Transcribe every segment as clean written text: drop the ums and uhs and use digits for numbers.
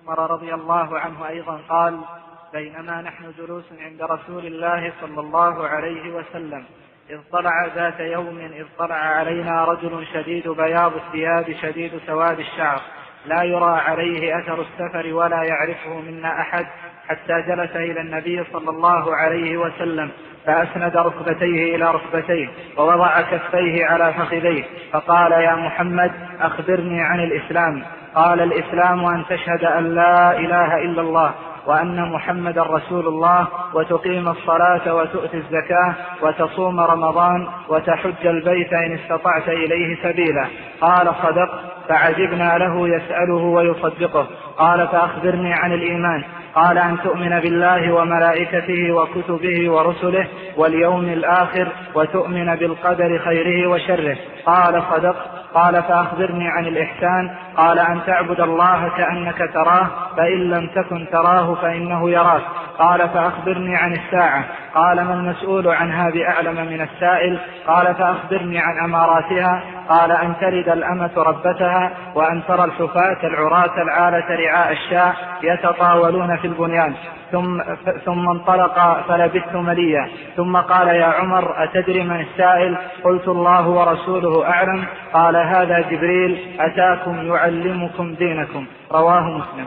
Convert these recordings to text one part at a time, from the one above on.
عمر رضي الله عنه أيضا قال: بينما نحن جلوس عند رسول الله صلى الله عليه وسلم إذ طلع ذات يوم علينا رجل شديد بياض الثياب شديد سواد الشعر لا يرى عليه أثر السفر ولا يعرفه منا أحد، حتى جلس إلى النبي صلى الله عليه وسلم فأسند ركبتيه إلى ركبتيه ووضع كفيه على فخذيه فقال: يا محمد أخبرني عن الإسلام. قال: الإسلام أن تشهد أن لا إله إلا الله وأن محمد رسول الله وتقيم الصلاة وتؤتي الزكاة وتصوم رمضان وتحج البيت إن استطعت إليه سبيلا. قال: صدق. فعجبنا له يسأله ويصدقه. قال: فأخبرني عن الإيمان. قال: أن تؤمن بالله وملائكته وكتبه ورسله واليوم الآخر وتؤمن بالقدر خيره وشره. قال: صدق. قال: فأخبرني عن الإحسان. قال: أن تعبد الله كأنك تراه فإن لم تكن تراه فإنه يراك. قال: فأخبرني عن الساعة. قال: ما المسؤول عنها بأعلم من السائل. قال: فأخبرني عن أماراتها. قال: أن تلد الأمة ربتها وأن ترى الحفاة العراة العالة رعاء الشاة يتطاولون في البنيان. ثم انطلق فلبثت مليا. ثم قال: يا عمر أتدري من السائل؟ قلت: الله ورسوله أعلم. قال: هذا جبريل أتاكم يعلمكم دينكم. رواه مسلم.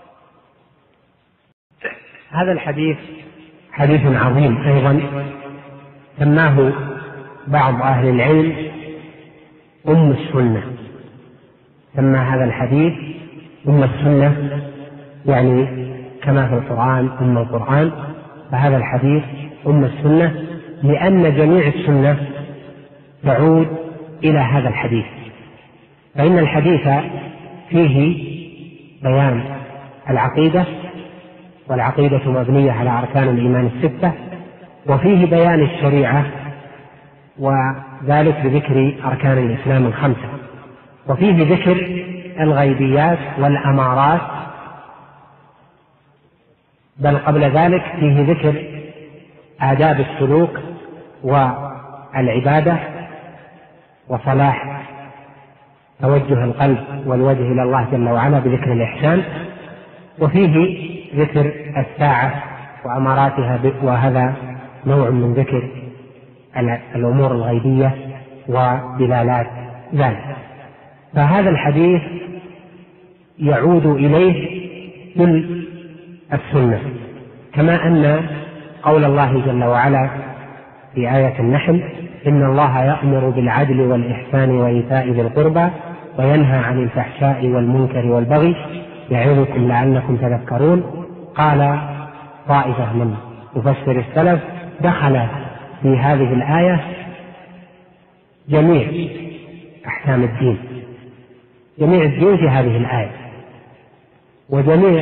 هذا الحديث حديث عظيم أيضا، سماه بعض أهل العلم أم السنة. سمى هذا الحديث أم السنة، يعني كما في القرآن أم القرآن، فهذا الحديث أم السنة لأن جميع السنة تعود إلى هذا الحديث. فإن الحديث فيه بيان العقيدة، والعقيدة مبنية على أركان الإيمان الستة، وفيه بيان الشريعة وذلك بذكر أركان الإسلام الخمسة، وفيه ذكر الغيبيات والأمارات، بل قبل ذلك فيه ذكر آداب السلوك والعبادة وصلاح توجه القلب والوجه إلى الله جل وعلا بذكر الإحسان، وفيه ذكر الساعة وأماراتها، وهذا نوع من ذكر الأمور الغيبية ودلالات ذلك. فهذا الحديث يعود إليه كل السنة، كما أن قول الله جل وعلا في آية النحل: إن الله يأمر بالعدل والإحسان وإيتاء ذي القربى وينهى عن الفحشاء والمنكر والبغي يعظكم لعلكم تذكرون. قال طائفة من مفسر السلف: دخل في هذه الآية جميع أحكام الدين، جميع الدين في هذه الآية، وجميع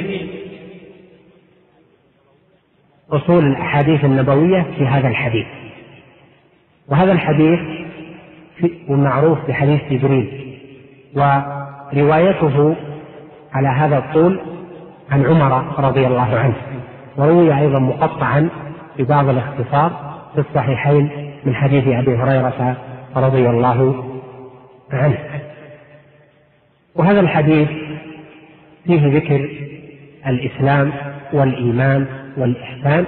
أصول الأحاديث النبوية في هذا الحديث. وهذا الحديث معروف بحديث جبريل، وروايته على هذا الطول عن عمر رضي الله عنه، وروي أيضا مقطعا ببعض الاختصار في الصحيحين من حديث أبي هريرة رضي الله عنه. وهذا الحديث فيه ذكر الإسلام والإيمان والإحسان،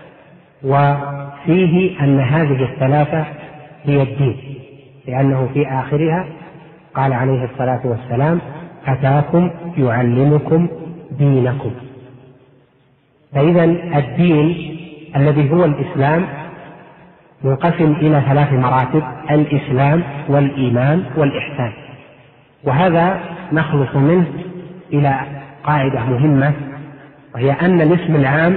وفيه أن هذه الثلاثة هي الدين، لأنه في آخرها قال عليه الصلاة والسلام: أتاكم يعلمكم دينكم. فإذا الدين الذي هو الإسلام منقسم إلى 3 مراتب: الإسلام والإيمان والإحسان. وهذا نخلص منه إلى قاعدة مهمة، وهي أن الاسم العام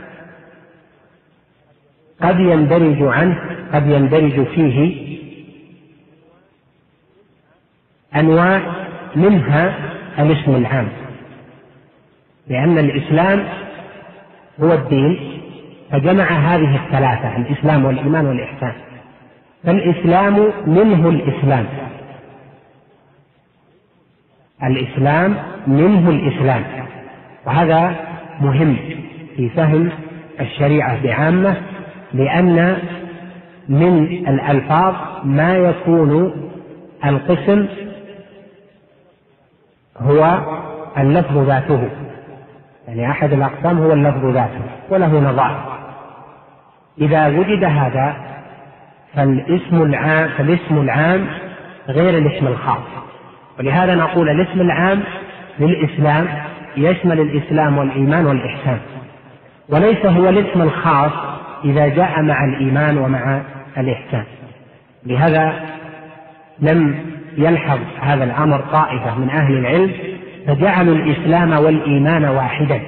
قد يندرج فيه أنواع منها الاسم العام، لأن الإسلام هو الدين فجمع هذه الثلاثة: الإسلام والإيمان والإحسان. فالإسلام منه الإسلام منه الإسلام، وهذا مهم في فهم الشريعة بعامة، لأن من الألفاظ ما يكون القسم هو اللفظ ذاته، يعني أحد الأقسام هو اللفظ ذاته وله نظائر. إذا وجد هذا فالاسم العام غير الاسم الخاص، ولهذا نقول الاسم العام للإسلام يشمل الإسلام والإيمان والإحسان، وليس هو الاسم الخاص إذا جاء مع الإيمان ومع الإحسان. لهذا لم يلحظ هذا الأمر طائفة من أهل العلم فجعلوا الإسلام والإيمان واحدا،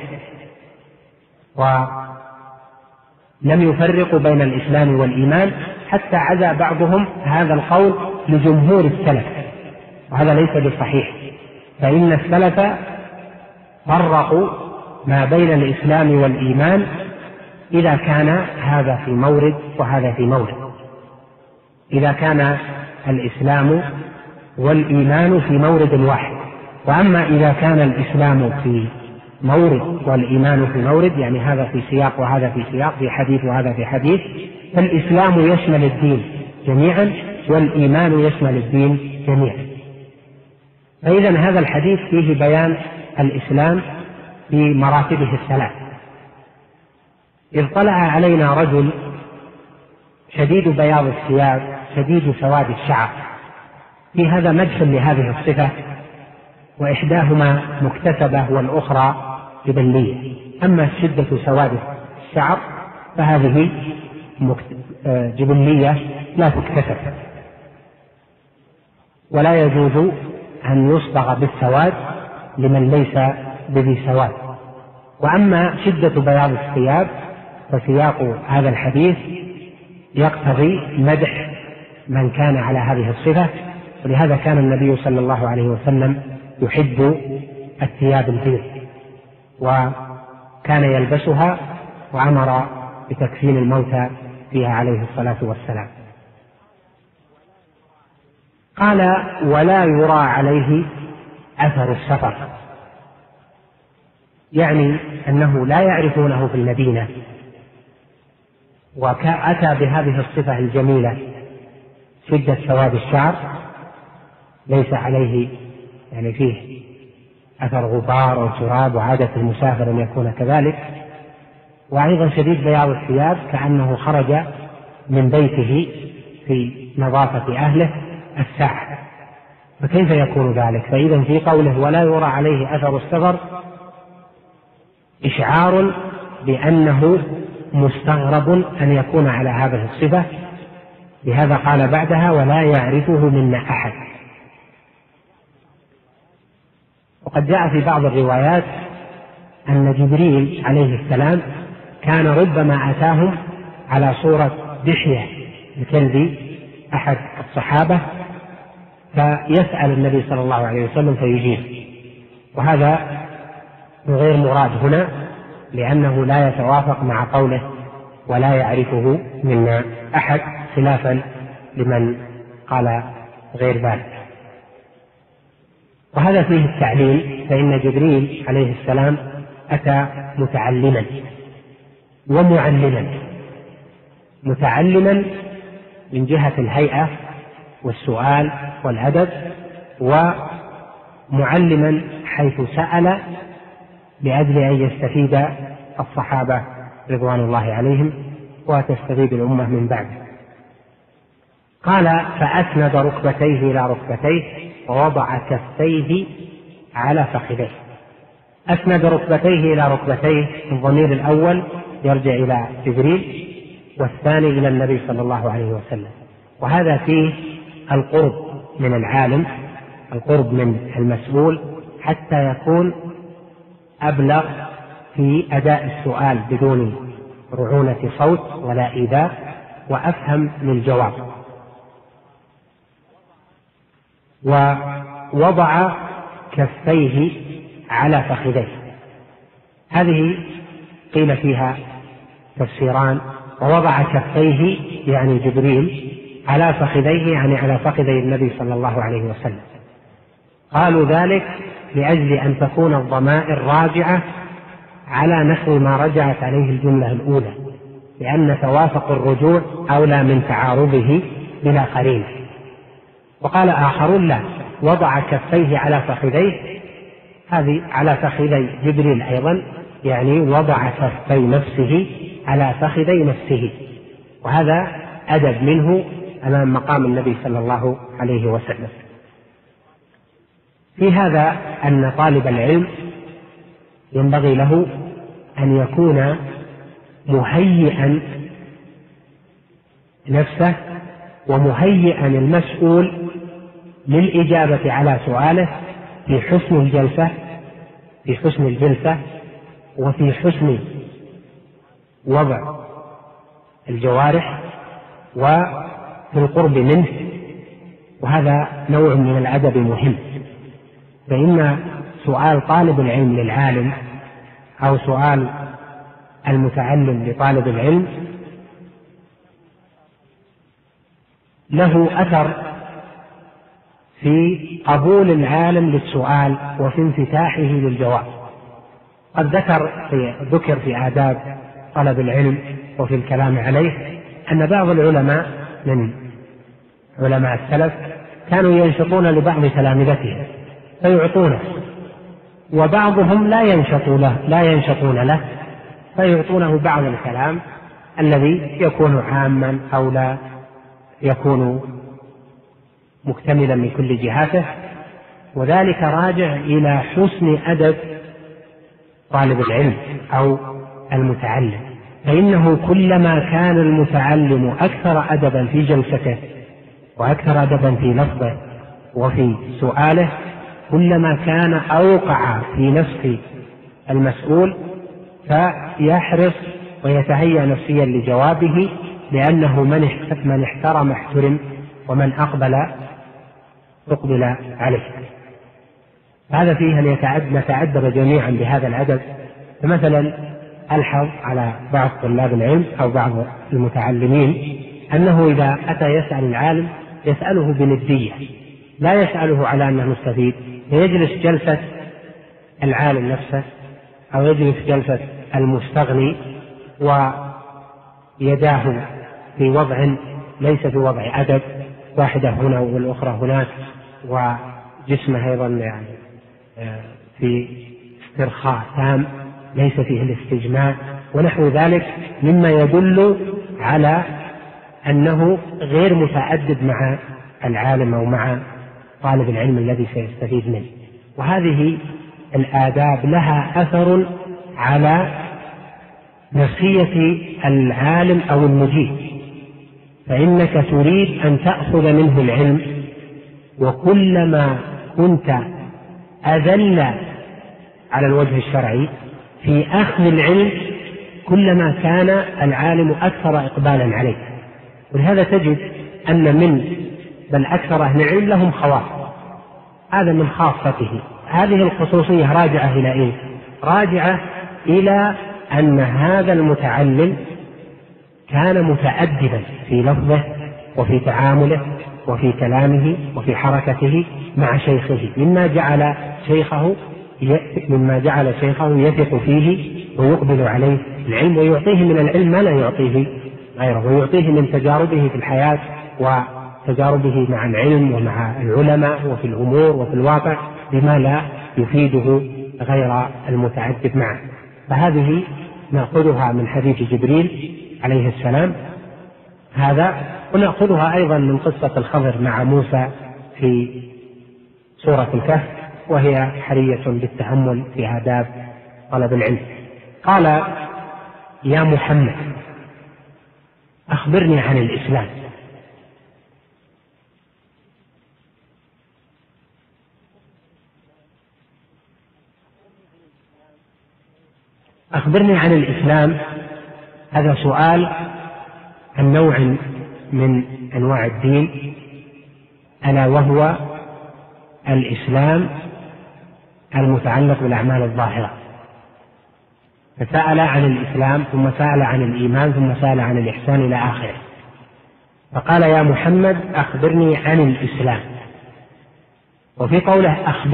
ولم يفرقوا بين الإسلام والإيمان، حتى عزى بعضهم هذا القول لجمهور السلف، وهذا ليس بصحيح، فإن السلف فرقوا ما بين الإسلام والإيمان إذا كان هذا في مورد وهذا في مورد، إذا كان الإسلام والإيمان في مورد واحد. وأما إذا كان الإسلام في مورد والإيمان في مورد، يعني هذا في سياق وهذا في سياق، في حديث وهذا في حديث، فالإسلام يشمل الدين جميعا والإيمان يشمل الدين جميعا. فإذا هذا الحديث فيه بيان الإسلام في مراتبه الثلاث. إذ طلع علينا رجل شديد بياض الثياب شديد سواد الشعر، في هذا مدح لهذه الصفة، وإحداهما مكتسبة والأخرى جبلية. أما شدة سواد الشعر فهذه جبلية لا تكتسب، ولا يجوز أن يصبغ بالسواد لمن ليس بذي سواد. وأما شدة بياض الثياب فسياق هذا الحديث يقتضي مدح من كان على هذه الصفة، ولهذا كان النبي صلى الله عليه وسلم يحب الثياب البيض وكان يلبسها، وأمر بتكفين الموتى فيها عليه الصلاة والسلام. قال: ولا يرى عليه أثر السفر، يعني أنه لا يعرفونه في المدينة، وأتى بهذه الصفة الجميلة شدة سواد الشعر، ليس عليه يعني فيه أثر غبار أو تراب، وعادة المسافر أن يكون كذلك، وأيضا شديد بياض الثياب كأنه خرج من بيته في نظافة أهله الساعة، فكيف يكون ذلك؟ فإذا في قوله ولا يرى عليه أثر السفر إشعار بأنه مستغرب أن يكون على هذه الصفة، لهذا قال بعدها ولا يعرفه منا أحد. وقد جاء في بعض الروايات أن جبريل عليه السلام كان ربما أتاهم على صورة دحية الكلب أحد الصحابة فيسأل النبي صلى الله عليه وسلم فيجيب، وهذا غير مراد هنا لأنه لا يتوافق مع قوله ولا يعرفه منا أحد، خلافا لمن قال غير ذلك. وهذا فيه التعليل، فإن جبريل عليه السلام أتى متعلما ومعلما، متعلما من جهة الهيئة والسؤال والأدب، ومعلما حيث سأل لأجل أن يستفيد الصحابة رضوان الله عليهم وتستفيد الأمة من بعده. قال فأسند ركبتيه إلى ركبتيه ووضع كفيه على فخذيه. أسند ركبتيه إلى ركبتيه، الضمير الأول يرجع إلى جبريل والثاني إلى النبي صلى الله عليه وسلم، وهذا فيه القرب من العالم، القرب من المسؤول، حتى يكون أبلغ في أداء السؤال بدون رعونة صوت ولا إيذاء، وأفهم للجواب. ووضع كفيه على فخذيه، هذه قيل فيها تفسيران. ووضع كفيه يعني جبريل على فخذيه يعني على فخذي النبي صلى الله عليه وسلم. قالوا ذلك لأجل أن تكون الضمائر راجعة على نحو ما رجعت عليه الجملة الأولى، لأن توافق الرجوع أولى من تعارضه بلا قرينة. وقال آخرون لا، وضع كفيه على فخذيه، هذه على فخذي جبريل أيضا، يعني وضع كفي نفسه على فخذي نفسه، وهذا أدب منه أمام مقام النبي صلى الله عليه وسلم. في هذا أن طالب العلم ينبغي له أن يكون مهيئا نفسه ومهيئا المسؤول للإجابة على سؤاله في حسن الجلسة وفي حسن وضع الجوارح وفي القرب منه، وهذا نوع من الأدب مهم. فإن سؤال طالب العلم للعالم أو سؤال المتعلم لطالب العلم له أثر في قبول العالم للسؤال وفي انفتاحه للجواب. قد ذكر في آداب طلب العلم وفي الكلام عليه أن بعض العلماء من علماء السلف كانوا ينشطون لبعض تلامذتهم فيعطونه، وبعضهم لا ينشطون له فيعطونه بعض الكلام الذي يكون عاما أو لا يكون مكتملا من كل جهاته، وذلك راجع إلى حسن أدب طالب العلم أو المتعلم. فإنه كلما كان المتعلم أكثر أدبا في جلسته وأكثر أدبا في لفظه وفي سؤاله كلما كان أوقع في نفس المسؤول فيحرص ويتهيأ نفسيا لجوابه، لأنه من احترم احترم ومن أقبل عليه. هذا فيه أن نتأدب جميعا بهذا الأدب. فمثلا ألحظ على بعض طلاب العلم أو بعض المتعلمين أنه إذا أتى يسأل العالم يسأله بندية، لا يسأله على أنه مستفيد، فيجلس جلسة العالم نفسه أو يجلس جلسة المستغني ويداه في وضع ليس في وضع أدب، واحدة هنا والأخرى هناك، وجسمه أيضا يعني في استرخاء تام ليس فيه الاستجماع ونحو ذلك، مما يدل على أنه غير متأدب مع العالم أو مع طالب العلم الذي سيستفيد منه. وهذه الآداب لها أثر على نفسية العالم أو المجيب، فإنك تريد أن تأخذ منه العلم، وكلما كنت أذل على الوجه الشرعي في أخذ العلم كلما كان العالم أكثر إقبالا عليه. ولهذا تجد أن بل أكثر أهل العلم لهم خواص، هذا من خاصته. هذه الخصوصية راجعة إلى إيه؟ راجعة إلى أن هذا المتعلم كان متأدبا في لفظه وفي تعامله وفي كلامه وفي حركته مع شيخه، مما جعل شيخه يثق فيه ويقبل عليه العلم ويعطيه من العلم ما لا يعطيه غيره، ويعطيه من تجاربه في الحياة وتجاربه مع العلم ومع العلماء وفي الأمور وفي الواقع بما لا يفيده غير المتعدد معه. فهذه نأخذها من حديث جبريل عليه السلام هذا، ونأخذها أيضا من قصة الخضر مع موسى في سورة الكهف، وهي حرية بالتأمل في آداب طلب العلم. قال: يا محمد أخبرني عن الإسلام. أخبرني عن الإسلام، هذا سؤال عن نوع من أنواع الدين، ألا وهو الإسلام المتعلق بالأعمال الظاهرة. فسأل عن الإسلام ثم سأل عن الإيمان ثم سأل عن الإحسان إلى آخره. فقال: يا محمد أخبرني عن الإسلام. وفي قوله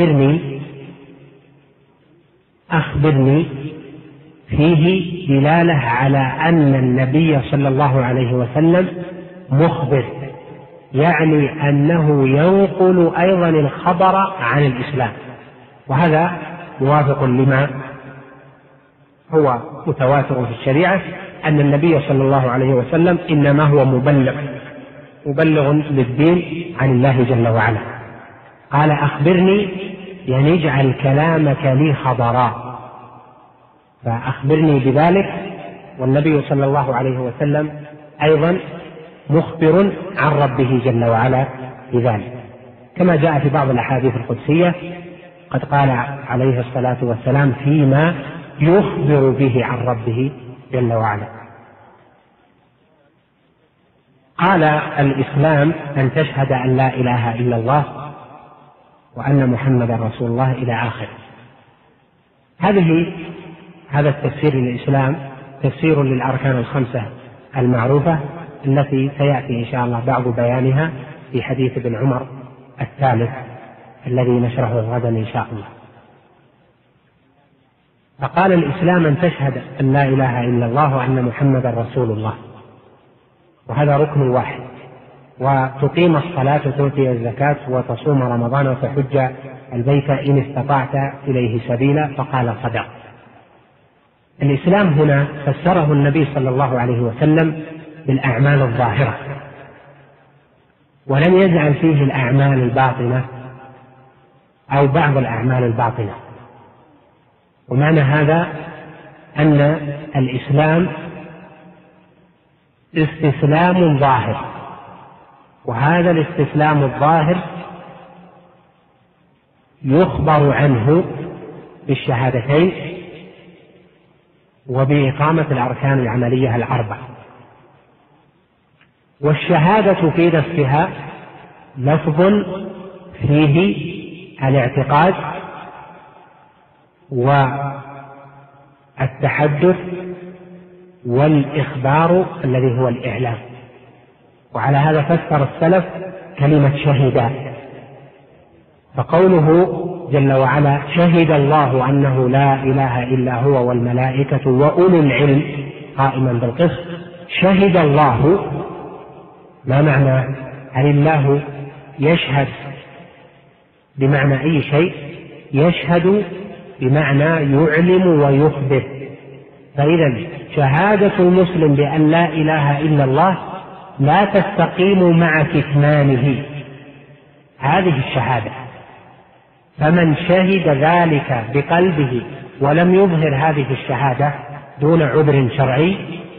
أخبرني فيه دلالة على أن النبي صلى الله عليه وسلم مخبر، يعني أنه ينقل أيضا الخبر عن الإسلام، وهذا موافق لما هو متواتر في الشريعة أن النبي صلى الله عليه وسلم إنما هو مبلغ للدين عن الله جل وعلا. قال أخبرني، يعني اجعل كلامك لي خبرا، فأخبرني بذلك. والنبي صلى الله عليه وسلم أيضا مخبر عن ربه جل وعلا بذلك، كما جاء في بعض الأحاديث القدسية قد قال عليه الصلاة والسلام فيما يخبر به عن ربه جل وعلا. قال الإسلام أن تشهد أن لا إله إلا الله وأن محمدا رسول الله إلى آخره. هذا التفسير للإسلام تفسير للأركان الخمسة المعروفة التي سيأتي إن شاء الله بعض بيانها في حديث ابن عمر الثالث الذي نشرحه غدا إن شاء الله. فقال الإسلام أن تشهد أن لا إله إلا الله وأن محمدا رسول الله، وهذا ركن واحد، وتقيم الصلاة وتؤتي الزكاة وتصوم رمضان وتحج البيت إن استطعت إليه سبيلا، فقال صدق. الإسلام هنا فسره النبي صلى الله عليه وسلم بالأعمال الظاهرة، ولم يجعل فيه الأعمال الباطنة أو بعض الأعمال الباطنة. ومعنى هذا أن الإسلام استسلام ظاهر، وهذا الاستسلام الظاهر يخبر عنه بالشهادتين وبإقامة الأركان العملية الأربع. والشهادة في نفسها لفظ فيه الاعتقاد والتحدث والإخبار الذي هو الإعلام. وعلى هذا فسر السلف كلمة شهد، فقوله جل وعلا شهد الله أنه لا إله إلا هو والملائكة وأولو العلم قائما بالقسط. شهد الله ما معنى؟ هل الله يشهد بمعنى أي شيء؟ يشهد بمعنى يعلم ويخبر. فإذا شهادة المسلم بأن لا إله إلا الله لا تستقيم مع كتمانه هذه الشهادة. فمن شهد ذلك بقلبه ولم يظهر هذه الشهادة دون عذر شرعي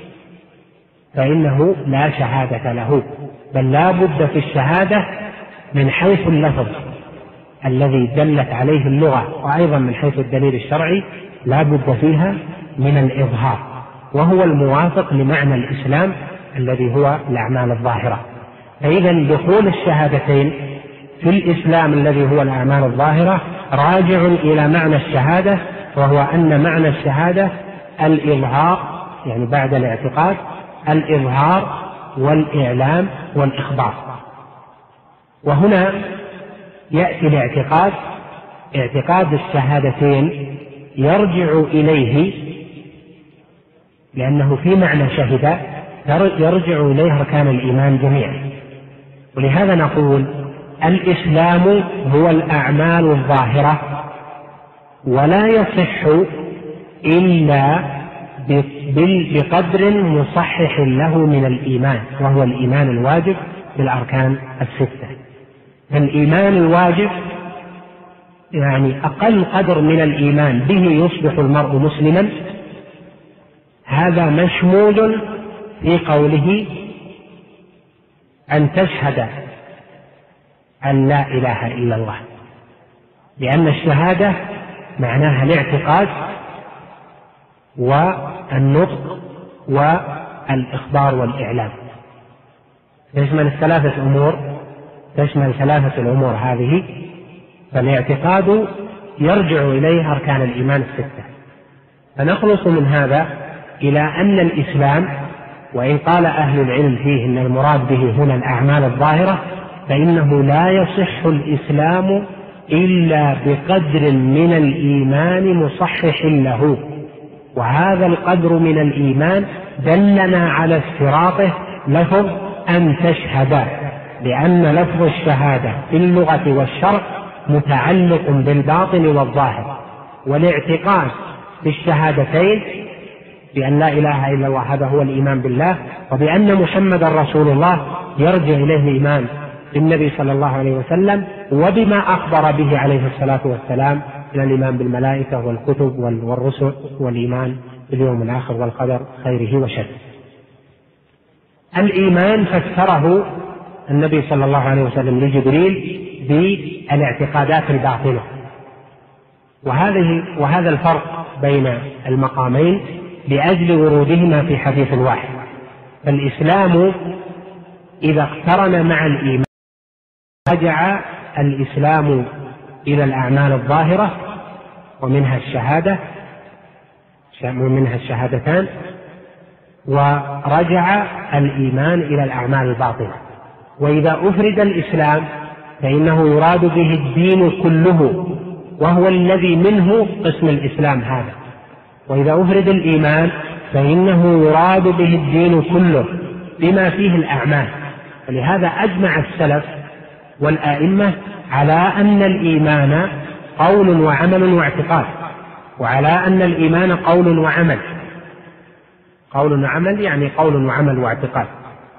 فإنه لا شهادة له، بل لا بد في الشهادة من حيث اللفظ الذي دلت عليه اللغة، وأيضا من حيث الدليل الشرعي لا بد فيها من الإظهار، وهو الموافق لمعنى الإسلام الذي هو الأعمال الظاهرة. فإذا دخول الشهادتين في الإسلام الذي هو الأعمال الظاهرة راجع إلى معنى الشهادة، وهو أن معنى الشهادة الإظهار، يعني بعد الاعتقاد الإظهار والإعلام والإخبار. وهنا يأتي الاعتقاد، اعتقاد الشهادتين يرجع إليه لأنه في معنى شهد يرجع إليه أركان الإيمان جميعا. ولهذا نقول الإسلام هو الأعمال الظاهرة، ولا يصح إلا بقدر مصحح له من الإيمان، وهو الإيمان الواجب بالأركان الستة. فالإيمان الواجب يعني أقل قدر من الإيمان به يصبح المرء مسلما، هذا مشمول في قوله أن تشهد أن لا إله إلا الله، لأن الشهادة معناها الاعتقاد والنطق والإخبار والإعلام، تشمل ثلاثة الأمور هذه. فالاعتقاد يرجع إليه أركان الإيمان الستة. فنخلص من هذا إلى أن الإسلام، وإن قال أهل العلم فيه أن المراد به هنا الأعمال الظاهرة، فإنه لا يصح الإسلام إلا بقدر من الإيمان مصحح له، وهذا القدر من الإيمان دلنا على اشتراطه لفظ أن تشهد، لأن لفظ الشهادة في اللغة والشرع متعلق بالباطن والظاهر، والاعتقاد بالشهادتين بأن لا إله إلا الله، هذا هو الإيمان بالله، وبأن محمدا رسول الله يرجع إليه الإيمان بالنبي صلى الله عليه وسلم وبما أخبر به عليه الصلاة والسلام من الإيمان بالملائكة والكتب والرسل والإيمان باليوم الآخر والقدر خيره وشره. الإيمان فسره النبي صلى الله عليه وسلم لجبريل بالاعتقادات الباطنة، وهذا الفرق بين المقامين لأجل ورودهما في حديث واحد. فالإسلام إذا اقترن مع الإيمان رجع الإسلام إلى الأعمال الظاهرة ومنها الشهادتان، ورجع الإيمان إلى الأعمال الباطنة. وإذا أفرد الإسلام فإنه يراد به الدين كله، وهو الذي منه قسم الإسلام هذا. وإذا أفرد الإيمان فإنه يراد به الدين كله بما فيه الأعمال. ولهذا أجمع السلف والآئمة على أن الإيمان قول وعمل واعتقاد، وعلى أن الإيمان قول وعمل. قول وعمل يعني قول وعمل واعتقاد،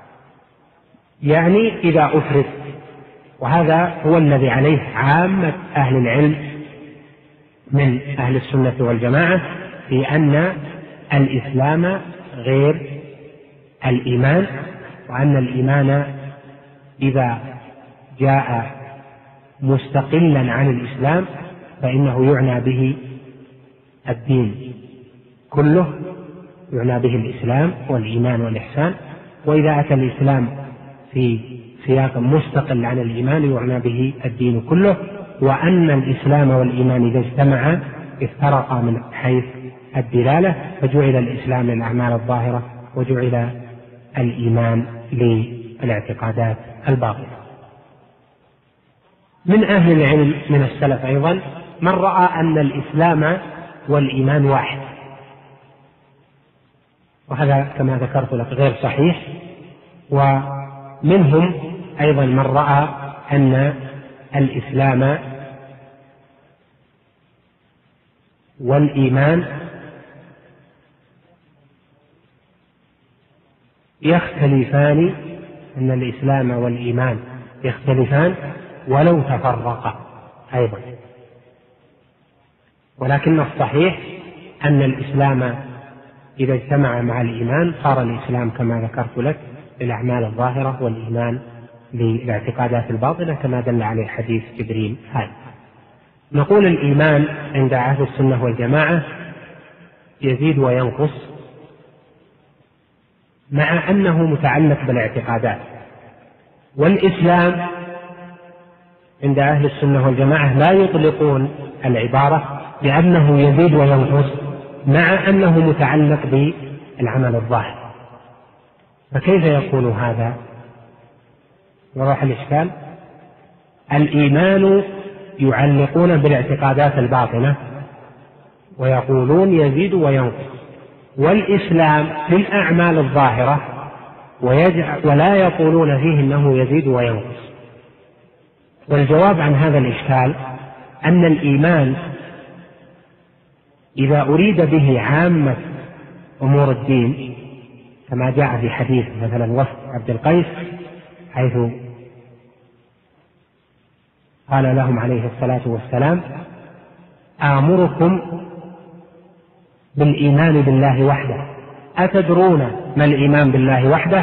يعني إذا أفرد. وهذا هو الذي عليه عامة أهل العلم من أهل السنة والجماعة، في أن الإسلام غير الإيمان، وأن الإيمان إذا جاء مستقلا عن الإسلام فإنه يعنى به الدين كله، يعنى به الإسلام والإيمان والإحسان. وإذا أتى الإسلام في سياق مستقل عن الإيمان يعنى به الدين كله. وأن الإسلام والإيمان إذا اجتمعا افترقا من حيث الدلالة، فجعل الإسلام للأعمال الظاهرة وجعل الإيمان للاعتقادات الباطنة. من أهل العلم من السلف أيضا من رأى أن الإسلام والإيمان واحد، وهذا كما ذكرت لك غير صحيح. ومنهم أيضا من رأى أن الإسلام والإيمان يختلفان، أن الإسلام والإيمان يختلفان ولو تفرقا أيضا. ولكن الصحيح أن الإسلام إذا اجتمع مع الإيمان صار الإسلام كما ذكرت لك للأعمال الظاهرة، والإيمان للاعتقادات الباطنة كما دل عليه حديث جبريل هذا. نقول الإيمان عند أهل السنة والجماعة يزيد وينقص، مع أنه متعلق بالاعتقادات. والإسلام عند أهل السنة والجماعة لا يطلقون العبارة لأنه يزيد وينقص، مع أنه متعلق بالعمل الظاهر. فكيف يكون هذا؟ وضح الإشكال. الإيمان يعلقون بالاعتقادات الباطنة ويقولون يزيد وينقص، والإسلام للأعمال الظاهرة ولا يقولون فيه أنه يزيد وينقص. والجواب عن هذا الإشكال أن الإيمان إذا أريد به عامة أمور الدين كما جاء في حديث مثلا وفد عبد القيس، حيث قال لهم عليه الصلاة والسلام: آمركم بالإيمان بالله وحده، أتدرون ما الإيمان بالله وحده؟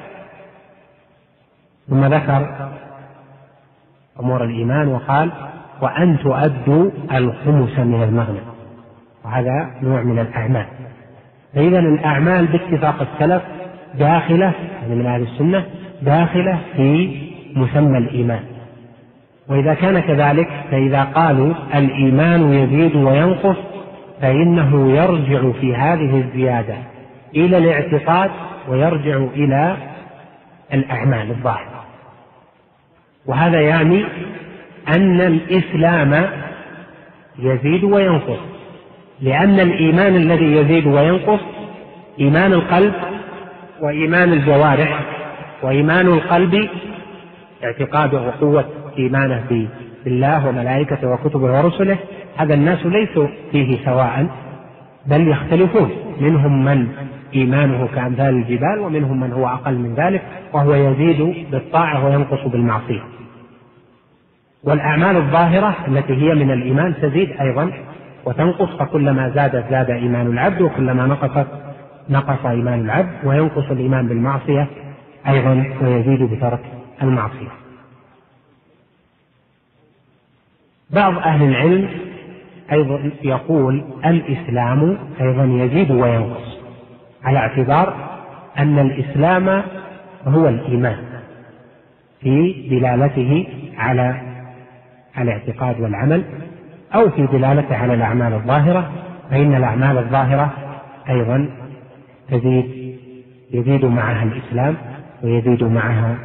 ثم ذكر أمور الإيمان وقال: وأن تؤدوا الخمس من المغنم. وهذا نوع من الأعمال. فإذا الأعمال باتفاق السلف داخلة، يعني من أهل السنة، داخلة في مسمى الإيمان. وإذا كان كذلك فإذا قالوا الإيمان يزيد وينقص فإنه يرجع في هذه الزيادة إلى الاعتقاد ويرجع إلى الأعمال الظاهرة. وهذا يعني أن الإسلام يزيد وينقص، لأن الإيمان الذي يزيد وينقص إيمان القلب وإيمان الجوارح. وإيمان القلب اعتقاده وقوة إيمانه بالله وملائكته وكتبه ورسله، هذا الناس ليسوا فيه سواء، بل يختلفون، منهم من إيمانه كأمثال الجبال، ومنهم من هو أقل من ذلك وهو يزيد بالطاعة وينقص بالمعصية. والأعمال الظاهرة التي هي من الإيمان تزيد أيضا وتنقص، فكلما زادت زاد إيمان العبد، وكلما نقصت نقص إيمان العبد، وينقص الإيمان بالمعصية أيضا ويزيد بترك المعصية. بعض أهل العلم أيضا يقول الإسلام أيضا يزيد وينقص، على اعتبار أن الإسلام هو الإيمان في دلالته على الاعتقاد والعمل، أو في دلالته على الأعمال الظاهرة، فإن الأعمال الظاهرة أيضا يزيد معها الإسلام ويزيد معها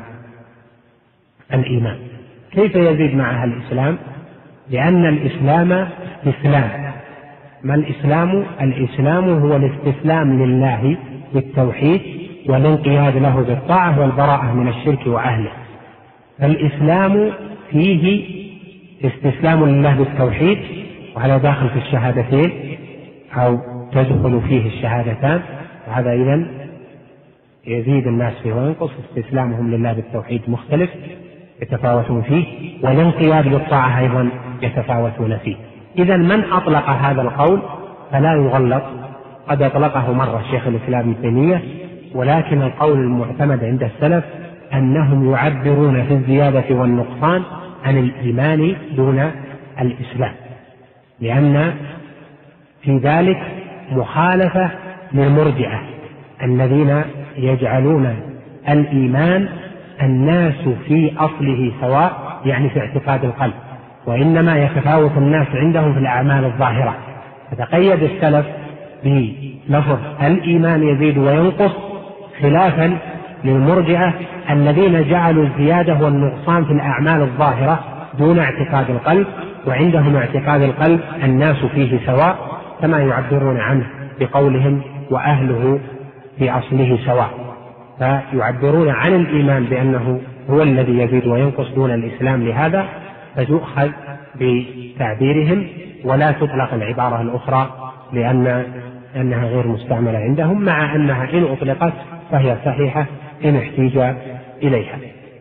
الإيمان. كيف يزيد معها الإسلام؟ لأن الإسلام استسلام. ما الإسلام؟ الإسلام هو الاستسلام لله بالتوحيد والانقياد له بالطاعة والبراءة من الشرك وأهله. فالإسلام فيه استسلام لله بالتوحيد، وهذا داخل في الشهادتين أو تدخل فيه الشهادتان، وهذا إذن يزيد الناس فيه وينقص. استسلامهم لله بالتوحيد مختلف يتفاوتون فيه، والانقياد بالطاعة أيضا يتفاوتون فيه. إذا من أطلق هذا القول فلا يغلط، قد أطلقه مرة شيخ الإسلام ابن تيمية، ولكن القول المعتمد عند السلف أنهم يعبرون في الزيادة والنقصان عن الإيمان دون الإسلام، لأن في ذلك مخالفة للمرجئة الذين يجعلون الإيمان الناس في أصله سواء، يعني في اعتقاد القلب، وإنما يتفاوت الناس عندهم في الأعمال الظاهرة. فتقيد السلف بلفظ الإيمان يزيد وينقص، خلافا للمرجئة الذين جعلوا الزيادة والنقصان في الأعمال الظاهرة دون اعتقاد القلب، وعندهم اعتقاد القلب الناس فيه سواء، كما يعبرون عنه بقولهم وأهله في أصله سواء، فيعبرون عن الإيمان بأنه هو الذي يزيد وينقص دون الإسلام. لهذا فتؤخذ بتعبيرهم ولا تطلق العبارة الأخرى لأنها غير مستعملة عندهم، مع أنها إن أطلقت فهي صحيحة إن احتيج إليها.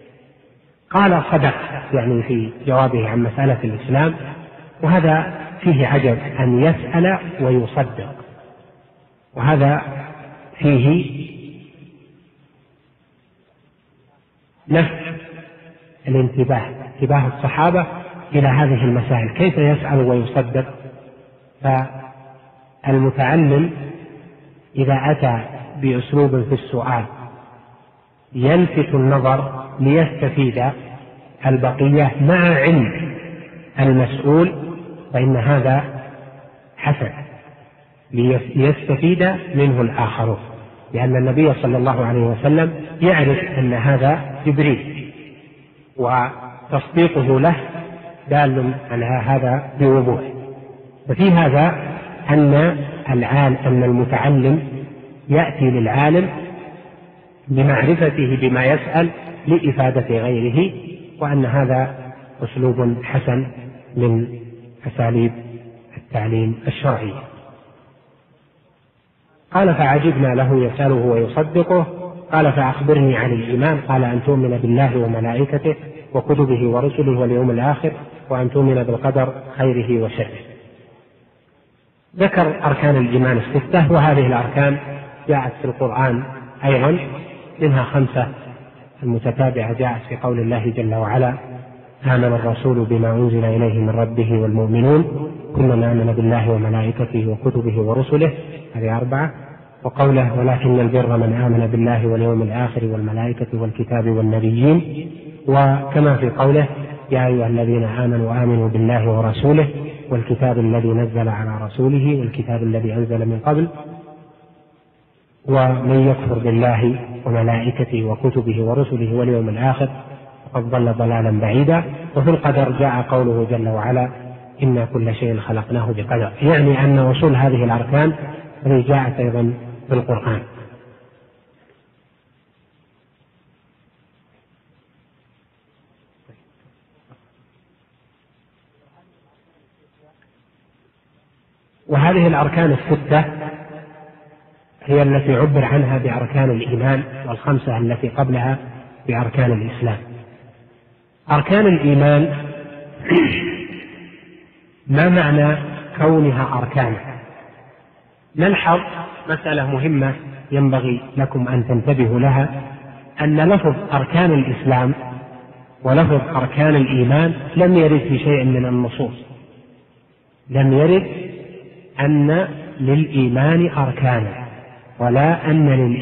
قال صدق، يعني في جوابه عن مسألة الإسلام، وهذا فيه عجب أن يسأل ويصدق، وهذا فيه نفس انتباه الصحابة إلى هذه المسائل، كيف يسأل ويصدق. فالمتعلم إذا أتى بأسلوب في السؤال يلفت النظر ليستفيد البقية مع علم المسؤول، فإن هذا حسن ليستفيد منه الآخرون، لأن النبي صلى الله عليه وسلم يعرف أن هذا جبريل، وتصديقه له دال على هذا بوضوح. وفي هذا أن المتعلم يأتي للعالم بمعرفته بما يسأل لإفادة غيره، وأن هذا أسلوب حسن من أساليب التعليم الشرعي. قال فعجبنا له يسأله ويصدقه. قال فأخبرني عن الإيمان. قال أن تؤمن بالله وملائكته وكتبه ورسله واليوم الآخر، وأن تؤمن بالقدر خيره وشره. ذكر أركان الإيمان الستة، وهذه الأركان جاءت في القرآن أيضا، منها 5 المتتابعة جاءت في قول الله جل وعلا: آمن الرسول بما أنزل إليه من ربه والمؤمنون كلنا آمن بالله وملائكته وكتبه ورسله، هذه 4. وقوله: ولكن البر من آمن بالله واليوم الآخر والملائكة والكتاب والنبيين. وكما في قوله: يا أيها الذين آمنوا آمنوا بالله ورسوله والكتاب الذي نزل على رسوله والكتاب الذي أنزل من قبل، ومن يكفر بالله وملائكته وكتبه ورسله واليوم الآخر فقد ضل ضلالا بعيدا. وفي القدر جاء قوله جل وعلا: إنا كل شيء خلقناه بقدر، يعني أن وصول هذه الأركان التي جاءت أيضا في القرآن. وهذه الأركان الستة هي التي عبر عنها بأركان الإيمان، والخمسة التي قبلها بأركان الإسلام. أركان الإيمان ما معنى كونها أركانا؟ نلحظ مسألة مهمة ينبغي لكم أن تنتبهوا لها، أن لفظ أركان الإسلام ولفظ أركان الإيمان لم يرد في شيء من النصوص، لم يرد أن للإيمان أركانا ولا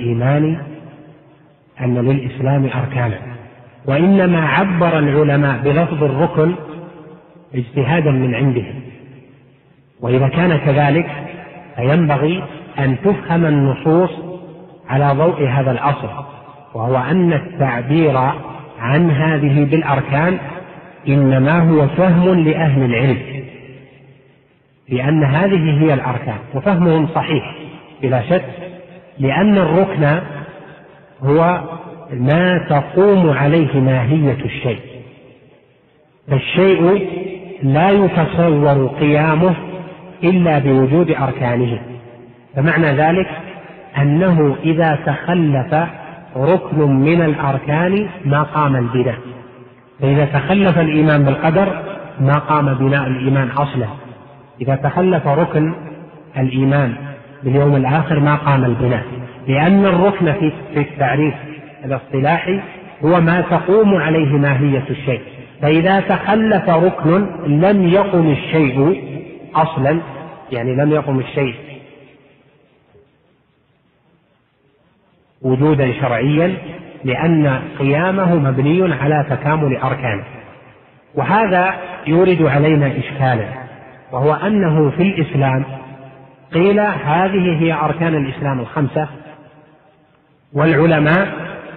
أن للإسلام أركانا، وإنما عبر العلماء بلفظ الركن اجتهادا من عندهم. وإذا كان كذلك فينبغي أن تفهم النصوص على ضوء هذا الأصل، وهو أن التعبير عن هذه بالأركان إنما هو فهم لأهل العلم، لأن هذه هي الأركان، وفهمهم صحيح بلا شك، لأن الركن هو ما تقوم عليه ماهية الشيء، فالشيء لا يتصور قيامه إلا بوجود أركانه. فمعنى ذلك أنه إذا تخلف ركن من الأركان ما قام البناء، فإذا تخلف الإيمان بالقدر ما قام بناء الإيمان أصلا، إذا تخلف ركن الإيمان باليوم الآخر ما قام البناء، لأن الركن في التعريف الاصطلاحي هو ما تقوم عليه ماهية الشيء، فإذا تخلف ركن لم يقم الشيء أصلا، يعني لم يقم الشيء وجودا شرعيا، لأن قيامه مبني على تكامل أركانه. وهذا يورد علينا إشكالا، وهو أنه في الإسلام قيل هذه هي أركان الإسلام الخمسة، والعلماء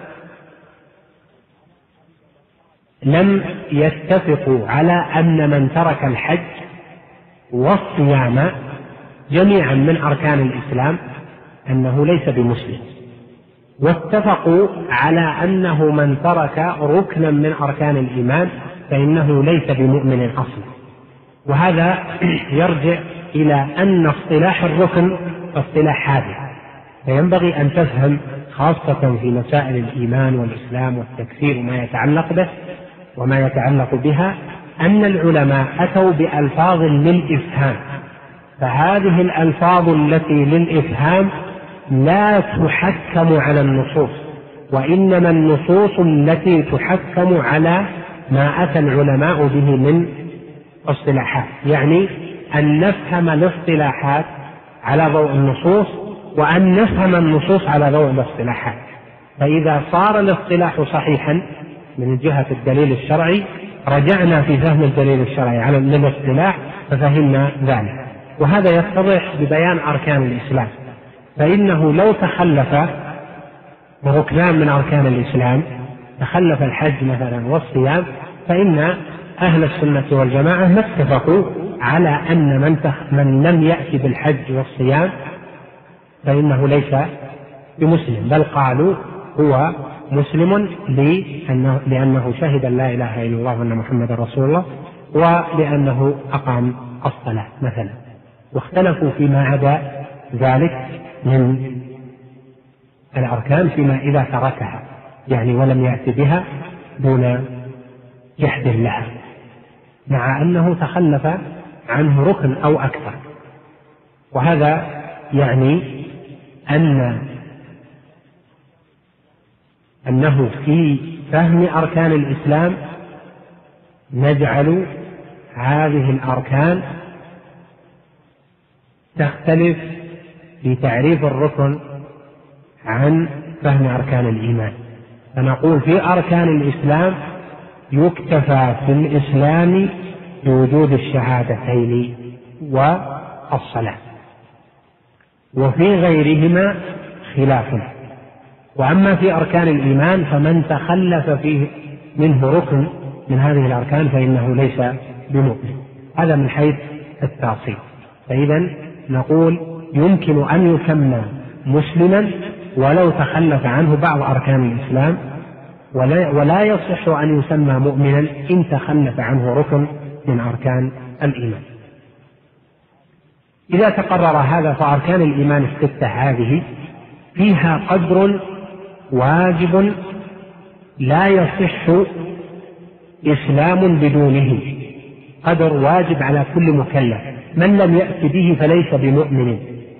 لم يتفقوا على أن من ترك الحج والصيام جميعا من أركان الإسلام أنه ليس بمسلم، واتفقوا على أنه من ترك ركنا من أركان الإيمان فإنه ليس بمؤمن أصلا. وهذا يرجع إلى أن اصطلاح الركن اصطلاح حادث، فينبغي أن تفهم خاصة في مسائل الإيمان والإسلام والتكفير وما يتعلق به وما يتعلق بها، أن العلماء أتوا بألفاظ للإفهام، فهذه الألفاظ التي للإفهام لا تحكم على النصوص، وإنما النصوص التي تحكم على ما أتى العلماء به من اصطلاحات، يعني أن نفهم الاصطلاحات على ضوء النصوص وأن نفهم النصوص على ضوء الاصطلاحات. فإذا صار الاصطلاح صحيحا من جهة الدليل الشرعي رجعنا في فهم الدليل الشرعي على الاصطلاح ففهمنا ذلك. وهذا يتضح ببيان أركان الإسلام، فإنه لو تخلف ركنان من أركان الإسلام، تخلف الحج مثلا والصيام، فإن أهل السنة والجماعة ما اتفقوا على أن من لم يأتي بالحج والصيام فإنه ليس بمسلم، بل قالوا هو مسلم لأنه شهد أن لا إله إلا الله وأن محمد رسول الله، ولأنه أقام الصلاة مثلا. واختلفوا فيما عدا ذلك من الأركان فيما إذا تركها، يعني ولم يأتي بها دون جحد لها، مع أنه تخلف عنه ركن أو أكثر. وهذا يعني أنه في فهم أركان الإسلام نجعل هذه الأركان تختلف في تعريف الركن عن فهم أركان الإيمان، فنقول في أركان الإسلام يكتفى في الإسلام بوجود الشهادتين والصلاة، وفي غيرهما خلاف. وأما في أركان الإيمان فمن تخلف فيه منه ركن من هذه الأركان فإنه ليس بمؤمن. هذا من حيث التعصيب. فإذا نقول يمكن أن يسمى مسلما ولو تخلف عنه بعض أركان الإسلام، ولا يصح أن يسمى مؤمنا إن تخلف عنه ركن من أركان الإيمان. إذا تقرر هذا فأركان الإيمان الستة هذه فيها قدر واجب لا يصح إسلام بدونه، قدر واجب على كل مكلف، من لم يأت به فليس بمؤمن.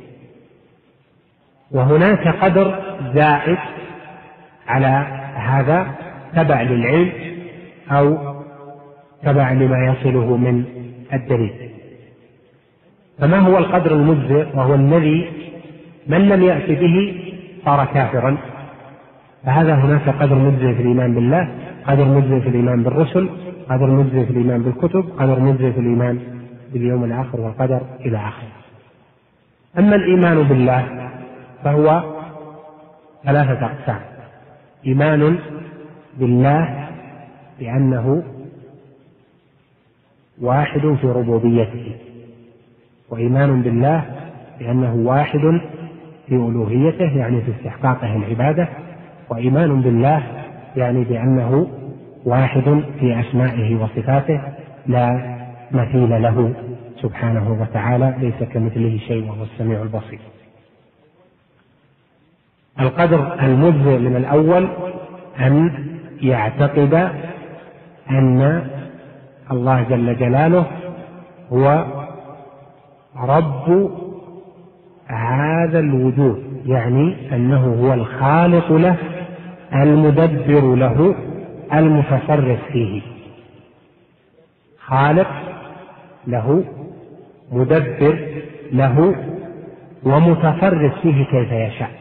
وهناك قدر زائد على هذا تبع للعلم أو تبع لما يصله من الدليل. فما هو القدر المجزئ؟ وهو الذي من لم يأت به صار كافرا. فهذا هناك قدر مجزئ في الإيمان بالله، قدر مجزئ في الإيمان بالرسل، قدر مجزئ في الإيمان بالكتب، قدر مجزئ في الإيمان باليوم الآخر والقدر إلى آخره. أما الإيمان بالله فهو ثلاثة أقسام: إيمان بالله بأنه واحد في ربوبيته، وإيمان بالله بأنه واحد في ألوهيته يعني في استحقاقه العبادة، وإيمان بالله يعني بأنه واحد في أسمائه وصفاته لا مثيل له سبحانه وتعالى، ليس كمثله شيء وهو السميع البصير. القدر المجزئ من الأول أن يعتقد أن الله جل جلاله هو رب هذا الوجود، يعني أنه هو الخالق له، المدبر له، المتصرف فيه. خالق له، مدبر له، ومتصرف فيه كيف يشاء.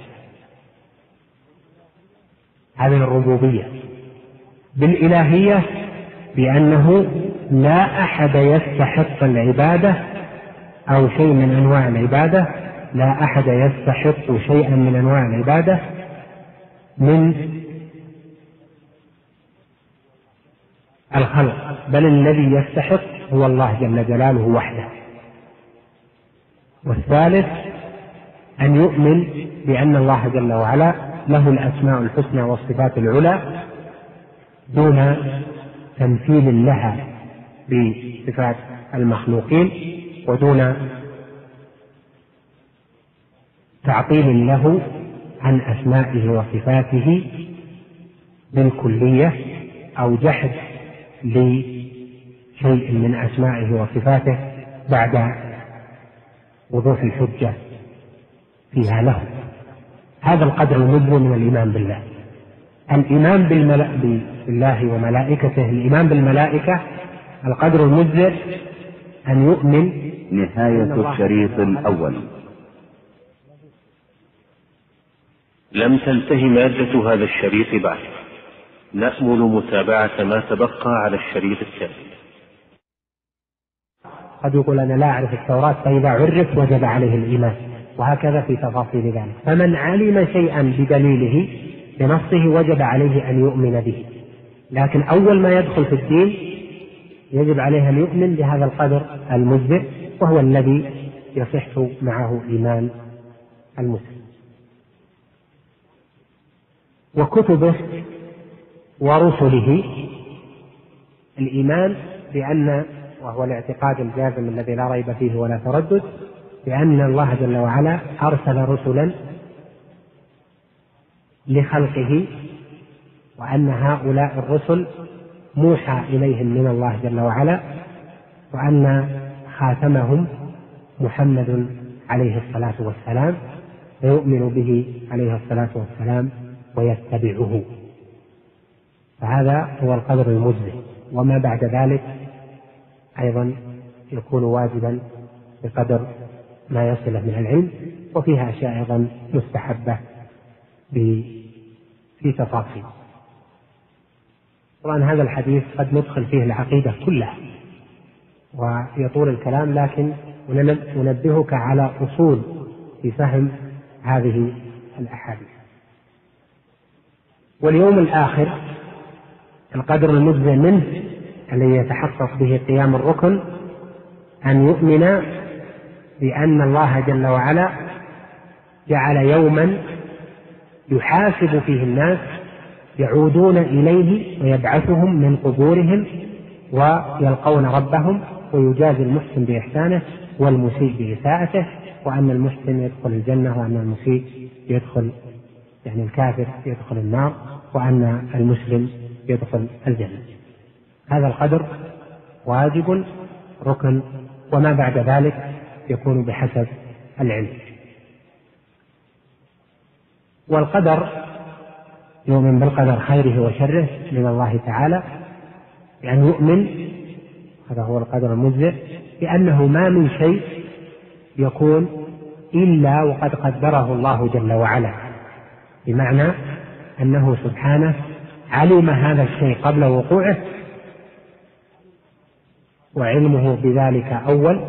هذه الربوبية. بالإلهية بأنه لا أحد يستحق العبادة أو شيء من أنواع العبادة، لا أحد يستحق شيئا من أنواع العبادة من الخلق، بل الذي يستحق هو الله جل جلاله وحده. والثالث أن يؤمن بأن الله جل وعلا له الأسماء الحسنى والصفات العلى دون تمثيل لها بصفات المخلوقين، ودون تعطيل له عن أسمائه وصفاته بالكلية أو جحد لشيء من أسمائه وصفاته بعد وضوح الحجة فيها له. هذا القدر المجزئ من الإيمان بالله. الإيمان بالله وملائكته، الإيمان بالملائكة القدر المجزئ أن يؤمن. نهاية الشريط الأول. لم تنتهي مادة هذا الشريط بعد، نأمل متابعة ما تبقى على الشريط الثاني. قد يقول أنا لا أعرف التوراة، فإذا عرف وجب عليه الإيمان، وهكذا في تفاصيل ذلك. فمن علم شيئا بدليله بنصه وجب عليه أن يؤمن به، لكن أول ما يدخل في الدين يجب عليه أن يؤمن بهذا القدر المجزئ، وهو الذي يصح معه إيمان المسلم. وكتبه ورسله الإيمان بأن، وهو الاعتقاد الجازم الذي لا ريب فيه ولا تردد، بأن الله جل وعلا أرسل رسلا لخلقه، وأن هؤلاء الرسل موحى إليهم من الله جل وعلا، وأن خاتمهم محمد عليه الصلاة والسلام، فيؤمن به عليه الصلاة والسلام ويتبعه. فهذا هو القدر المجزئ، وما بعد ذلك أيضا يكون واجبا بقدر ما يصله من العلم، وفيها أشياء أيضا مستحبة في تفاصيل. طبعا هذا الحديث قد ندخل فيه العقيدة كلها ويطول الكلام، لكن ننبهك على أصول في فهم هذه الأحاديث. واليوم الآخر القدر المجزئ منه الذي يتحقق به قيام الركن أن يؤمن بأن الله جل وعلا جعل يوما يحاسب فيه الناس، يعودون إليه ويبعثهم من قبورهم ويلقون ربهم، ويجازي المحسن بإحسانه والمسيء بإساءته، وأن المحسن يدخل الجنة وأن المسيء يدخل يعني الكافر يدخل النار وأن المسلم يدخل الجنة. هذا القدر واجب ركن، وما بعد ذلك يكون بحسب العلم. والقدر يؤمن بالقدر خيره وشره من الله تعالى، يعني يؤمن، هذا هو القدر المجزئ، بأنه ما من شيء يكون إلا وقد قدره الله جل وعلا، بمعنى أنه سبحانه علم هذا الشيء قبل وقوعه، وعلمه بذلك أول،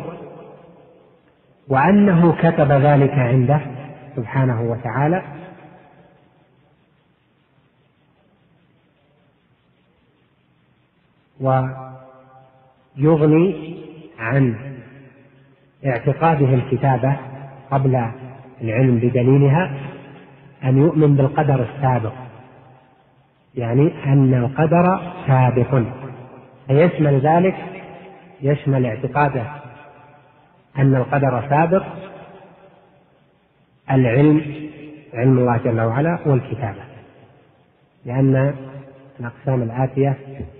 وأنه كتب ذلك عنده سبحانه وتعالى، ويغني عن اعتقاده الكتابة قبل العلم بدليلها أن يؤمن بالقدر السابق، يعني أن القدر سابق، فيشمل ذلك، يشمل اعتقاده أن القدر سابق العلم، علم الله جل وعلا، والكتابة، لأن الأقسام الآتية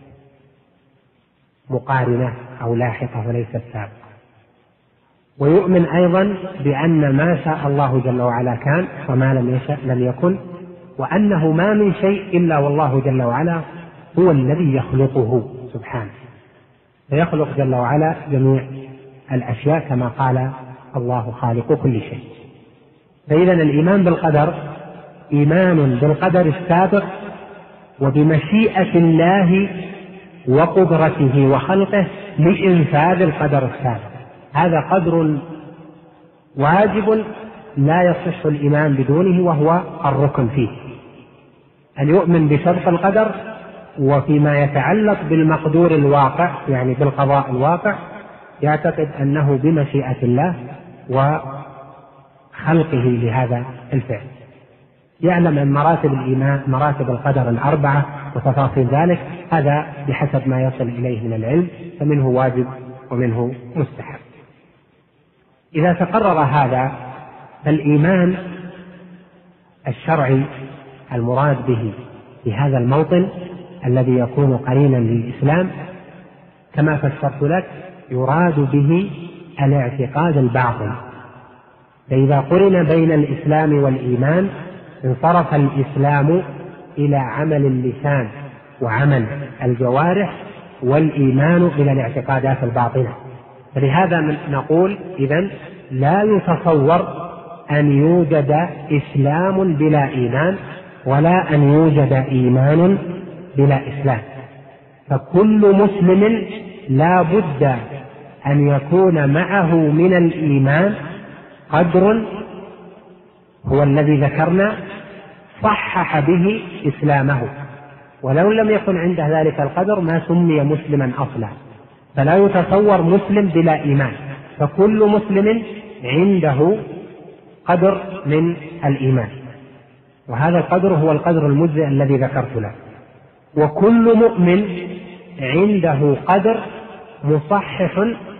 مقارنة أو لاحقة وليست سابقة. ويؤمن أيضا بأن ما شاء الله جل وعلا كان، وما لم يشأ لم يكن، وأنه ما من شيء إلا والله جل وعلا هو الذي يخلقه سبحانه، فيخلق جل وعلا جميع الأشياء كما قال الله خالق كل شيء. فإذا الإيمان بالقدر إيمان بالقدر السابق وبمشيئة الله وقدرته وخلقه لإنفاذ القدر السابق. هذا قدر واجب لا يصح الإيمان بدونه، وهو الركن فيه، أن يؤمن بسبق القدر، وفيما يتعلق بالمقدور الواقع يعني بالقضاء الواقع يعتقد أنه بمشيئة الله وخلقه لهذا الفعل. يعلم أن مراتب الإيمان مراتب القدر الأربعة وتفاصيل ذلك، هذا بحسب ما يصل إليه من العلم، فمنه واجب ومنه مستحب. إذا تقرر هذا، فالإيمان الشرعي المراد به في هذا الموطن الذي يكون قرينا للإسلام كما فسرت لك، يراد به الاعتقاد الباطن. فإذا قرن بين الإسلام والإيمان انصرف الإسلام إلى عمل اللسان وعمل الجوارح، والإيمان إلى الاعتقادات الباطنة. فلهذا نقول إذن لا يتصور أن يوجد إسلام بلا إيمان، ولا أن يوجد إيمان بلا إسلام. فكل مسلم لا بد أن يكون معه من الإيمان قدر هو الذي ذكرنا صحح به إسلامه، ولو لم يكن عنده ذلك القدر ما سمي مسلما أصلا. فلا يتصور مسلم بلا إيمان، فكل مسلم عنده قدر من الإيمان، وهذا القدر هو القدر المجزئ الذي ذكرت له. وكل مؤمن عنده قدر مصحح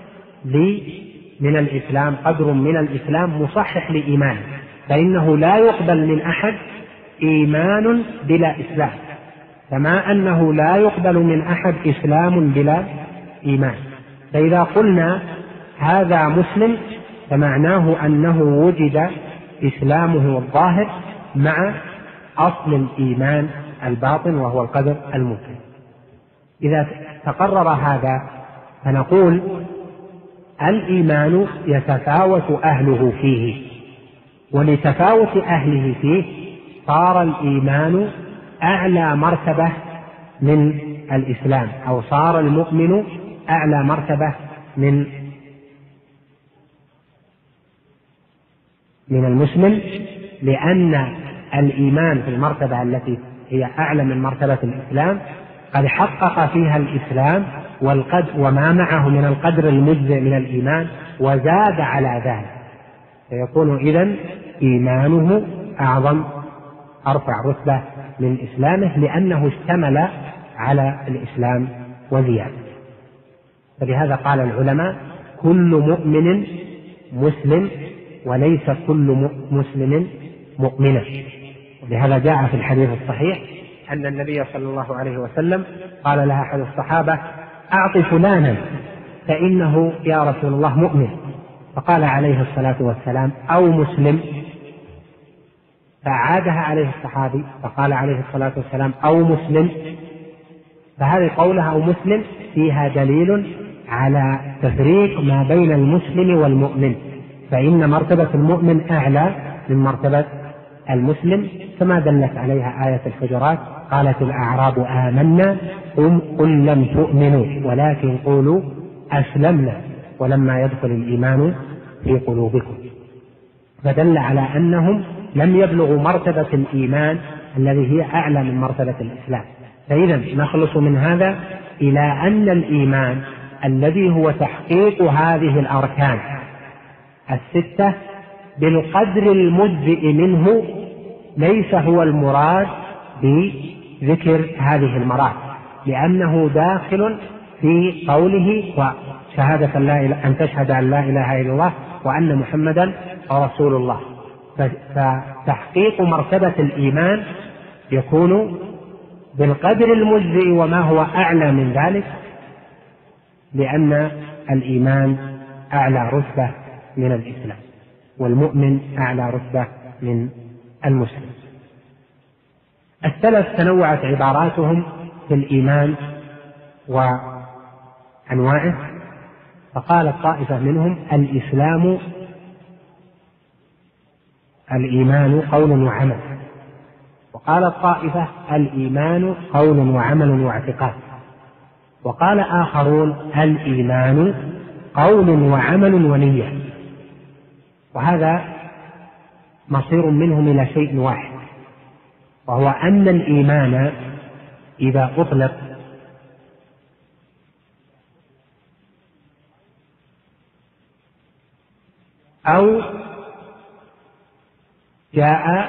من الإسلام، قدر من الإسلام مصحح لإيمانه، فإنه لا يقبل من أحد إيمان بلا إسلام، كما أنه لا يقبل من أحد إسلام بلا إيمان. فإذا قلنا هذا مسلم فمعناه أنه وجد إسلامه الظاهر مع أصل الإيمان الباطن وهو القدر الممكن. إذا تقرر هذا فنقول الإيمان يتفاوت أهله فيه، ولتفاوت أهله فيه صار الإيمان أعلى مرتبة من الإسلام، أو صار المؤمن أعلى مرتبة من المسلم، لأن الإيمان في المرتبة التي هي أعلى من مرتبة الإسلام قد حقق فيها الإسلام وما معه من القدر المجزئ من الإيمان وزاد على ذلك، فيكون إذن إيمانه أعظم أرفع رتبة من إسلامه، لأنه اشتمل على الإسلام وزيادة. فلهذا قال العلماء: كل مؤمن مسلم وليس كل مسلم مؤمنا. ولهذا جاء في الحديث الصحيح أن النبي صلى الله عليه وسلم قال لها أحد الصحابة: أعط فلانا فإنه يا رسول الله مؤمن. فقال عليه الصلاة والسلام: أو مسلم. فأعادها عليه الصحابي فقال عليه الصلاة والسلام: أو مسلم. فهذه قولها أو مسلم فيها دليل على تفريق ما بين المسلم والمؤمن، فإن مرتبة المؤمن أعلى من مرتبة المسلم، كما دلت عليها آية الحجرات: قالت الأعراب آمنا قل لم تؤمنوا ولكن قولوا أسلمنا ولما يدخل الإيمان في قلوبكم. فدل على أنهم لم يبلغوا مرتبة الإيمان الذي هي أعلى من مرتبة الإسلام. فإذا نخلص من هذا إلى أن الإيمان الذي هو تحقيق هذه الأركان الستة بالقدر المجزئ منه ليس هو المراد بذكر هذه المراتب، لأنه داخل في قوله وشهادة أن تشهد أن لا إله إلا الله وأن محمدا رسول الله. فتحقيق مرتبة الإيمان يكون بالقدر المجزئ وما هو أعلى من ذلك، لأن الإيمان أعلى رتبة من الإسلام والمؤمن أعلى رتبة من المسلم. السلف تنوعت عباراتهم في الإيمان وأنواعه، فقالت طائفة منهم: الإيمان قول وعمل. وقالت طائفة: الإيمان قول وعمل واعتقاد. وقال آخرون: الإيمان قول وعمل ونية. وهذا مصير منهم إلى شيء واحد، وهو أن الإيمان إذا أطلق أو جاء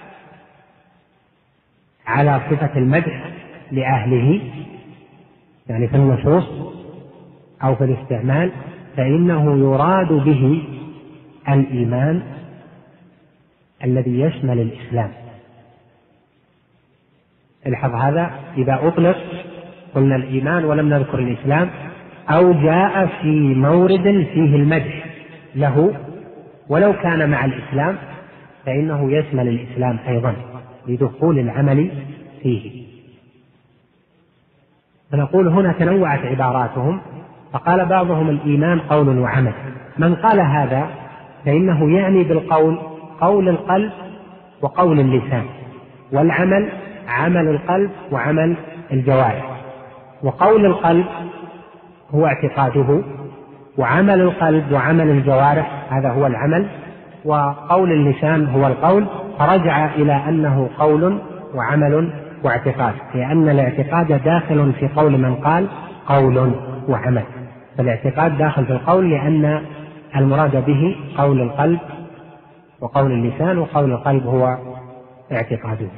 على صفة المدح لأهله، يعني في النصوص أو في الاستعمال، فإنه يراد به الإيمان الذي يشمل الإسلام. الحظ هذا إذا أطلق قلنا الإيمان ولم نذكر الإسلام، أو جاء في مورد فيه المدح له ولو كان مع الإسلام فإنه يشمل الإسلام أيضا لدخول العمل فيه. فنقول هنا تنوعت عباراتهم، فقال بعضهم: الإيمان قول وعمل. من قال هذا فإنه يعني بالقول قول القلب وقول اللسان، والعمل عمل القلب وعمل الجوارح. وقول القلب هو اعتقاده، وعمل القلب وعمل الجوارح هذا هو العمل، وقول اللسان هو القول. فرجع إلى أنه قول وعمل واعتقاد، لأن الاعتقاد داخل في قول من قال قول وعمل، فالاعتقاد داخل في القول لأن المراد به قول القلب وقول اللسان، وقول القلب هو اعتقاده.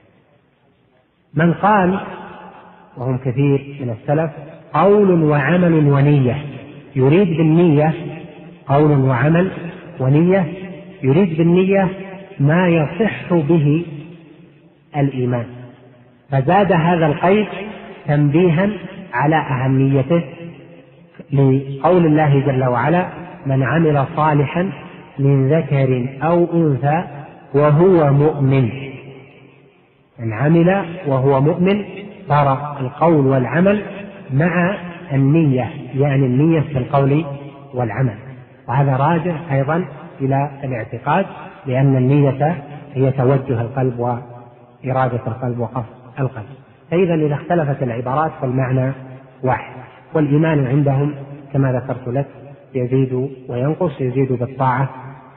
من قال، وهم كثير من السلف، قول وعمل ونية، يريد بالنية قول وعمل ونية، يريد بالنية ما يصح به الإيمان، فزاد هذا القيد تنبيها على أهميته لقول الله جل وعلا: من عمل صالحا من ذكر أو أنثى وهو مؤمن. من عمل وهو مؤمن، صار القول والعمل مع النية، يعني النية في القول والعمل. وهذا راجع أيضا إلى الاعتقاد، لأن النية هي توجه القلب وإرادة القلب وقصد القلب. فإذا إذا اختلفت العبارات فالمعنى واحد. والإيمان عندهم كما ذكرت لك يزيد وينقص، يزيد بالطاعة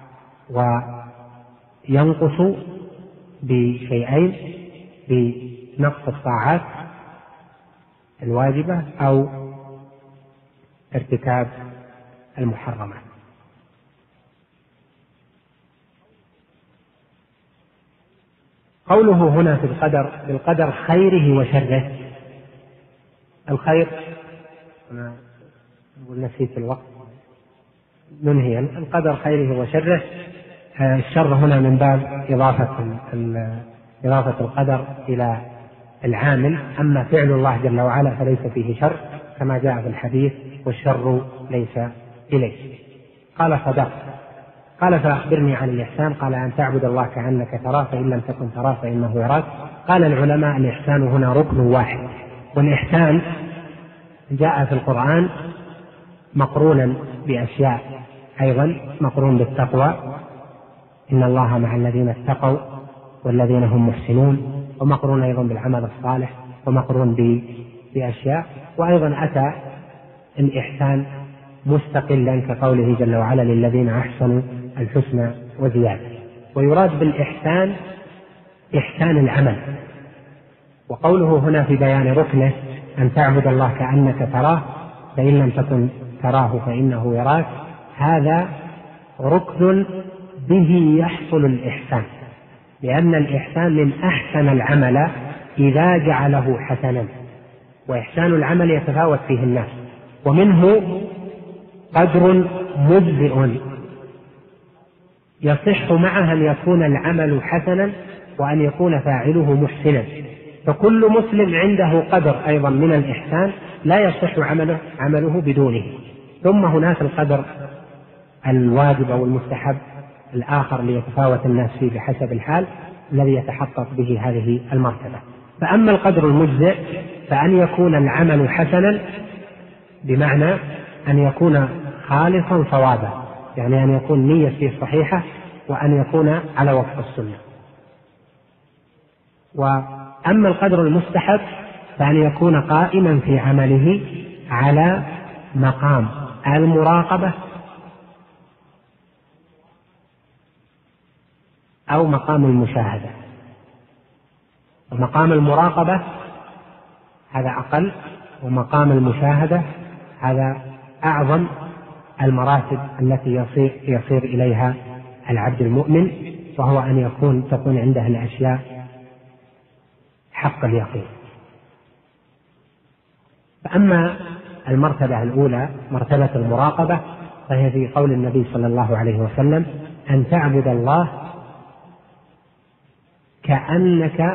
وينقص بشيئين: بنقص الطاعات الواجبة أو ارتكاب المحرمات. قوله هنا في بالقدر خيره وشره، الخير ونسيت الوقت. ننهي القدر خيره وشره. الشر هنا من باب إضافة القدر إلى العامل، أما فعل الله جل وعلا فليس فيه شر كما جاء في الحديث: والشر ليس إليه. قال: صدقت. قال: فأخبرني عن الإحسان. قال: أن تعبد الله كأنك تراه فإن لم تكن تراه فإنه يراك. قال العلماء: الإحسان هنا ركن واحد، والإحسان جاء في القرآن مقرونا بأشياء أيضا، مقرون بالتقوى: إن الله مع الذين اتقوا والذين هم محسنون، ومقرون أيضا بالعمل الصالح، ومقرون بأشياء. وأيضا أتى الإحسان مستقلا كقوله جل وعلا: للذين أحسنوا الحسنى وزيادة. ويراد بالإحسان إحسان العمل. وقوله هنا في بيان ركنه: أن تعبد الله كأنك تراه فإن لم تكن تراه فإنه يراك، هذا ركن به يحصل الإحسان، لأن الإحسان من أحسن العمل إذا جعله حسنا، وإحسان العمل يتفاوت فيه الناس، ومنه قدر مجزئ يصح معه أن يكون العمل حسنا وأن يكون فاعله محسنا. فكل مسلم عنده قدر أيضا من الإحسان لا يصح عمله بدونه. ثم هناك القدر الواجب أو المستحب الآخر ليتفاوت الناس فيه بحسب الحال الذي يتحقق به هذه المرتبة. فأما القدر المجزئ فأن يكون العمل حسنا، بمعنى أن يكون خالصا صوابا، يعني أن يكون نية فيه صحيحة، وأن يكون على وفق السنة. وأما القدر المستحب فأن يكون قائما في عمله على مقام المراقبة أو مقام المشاهدة. ومقام المراقبة هذا أقل، ومقام المشاهدة هذا أعظم المراتب التي يصير إليها العبد المؤمن، وهو أن تكون عنده الأشياء حق اليقين. فأما المرتبة الأولى مرتبة المراقبة فهي في قول النبي صلى الله عليه وسلم: أن تعبد الله كأنك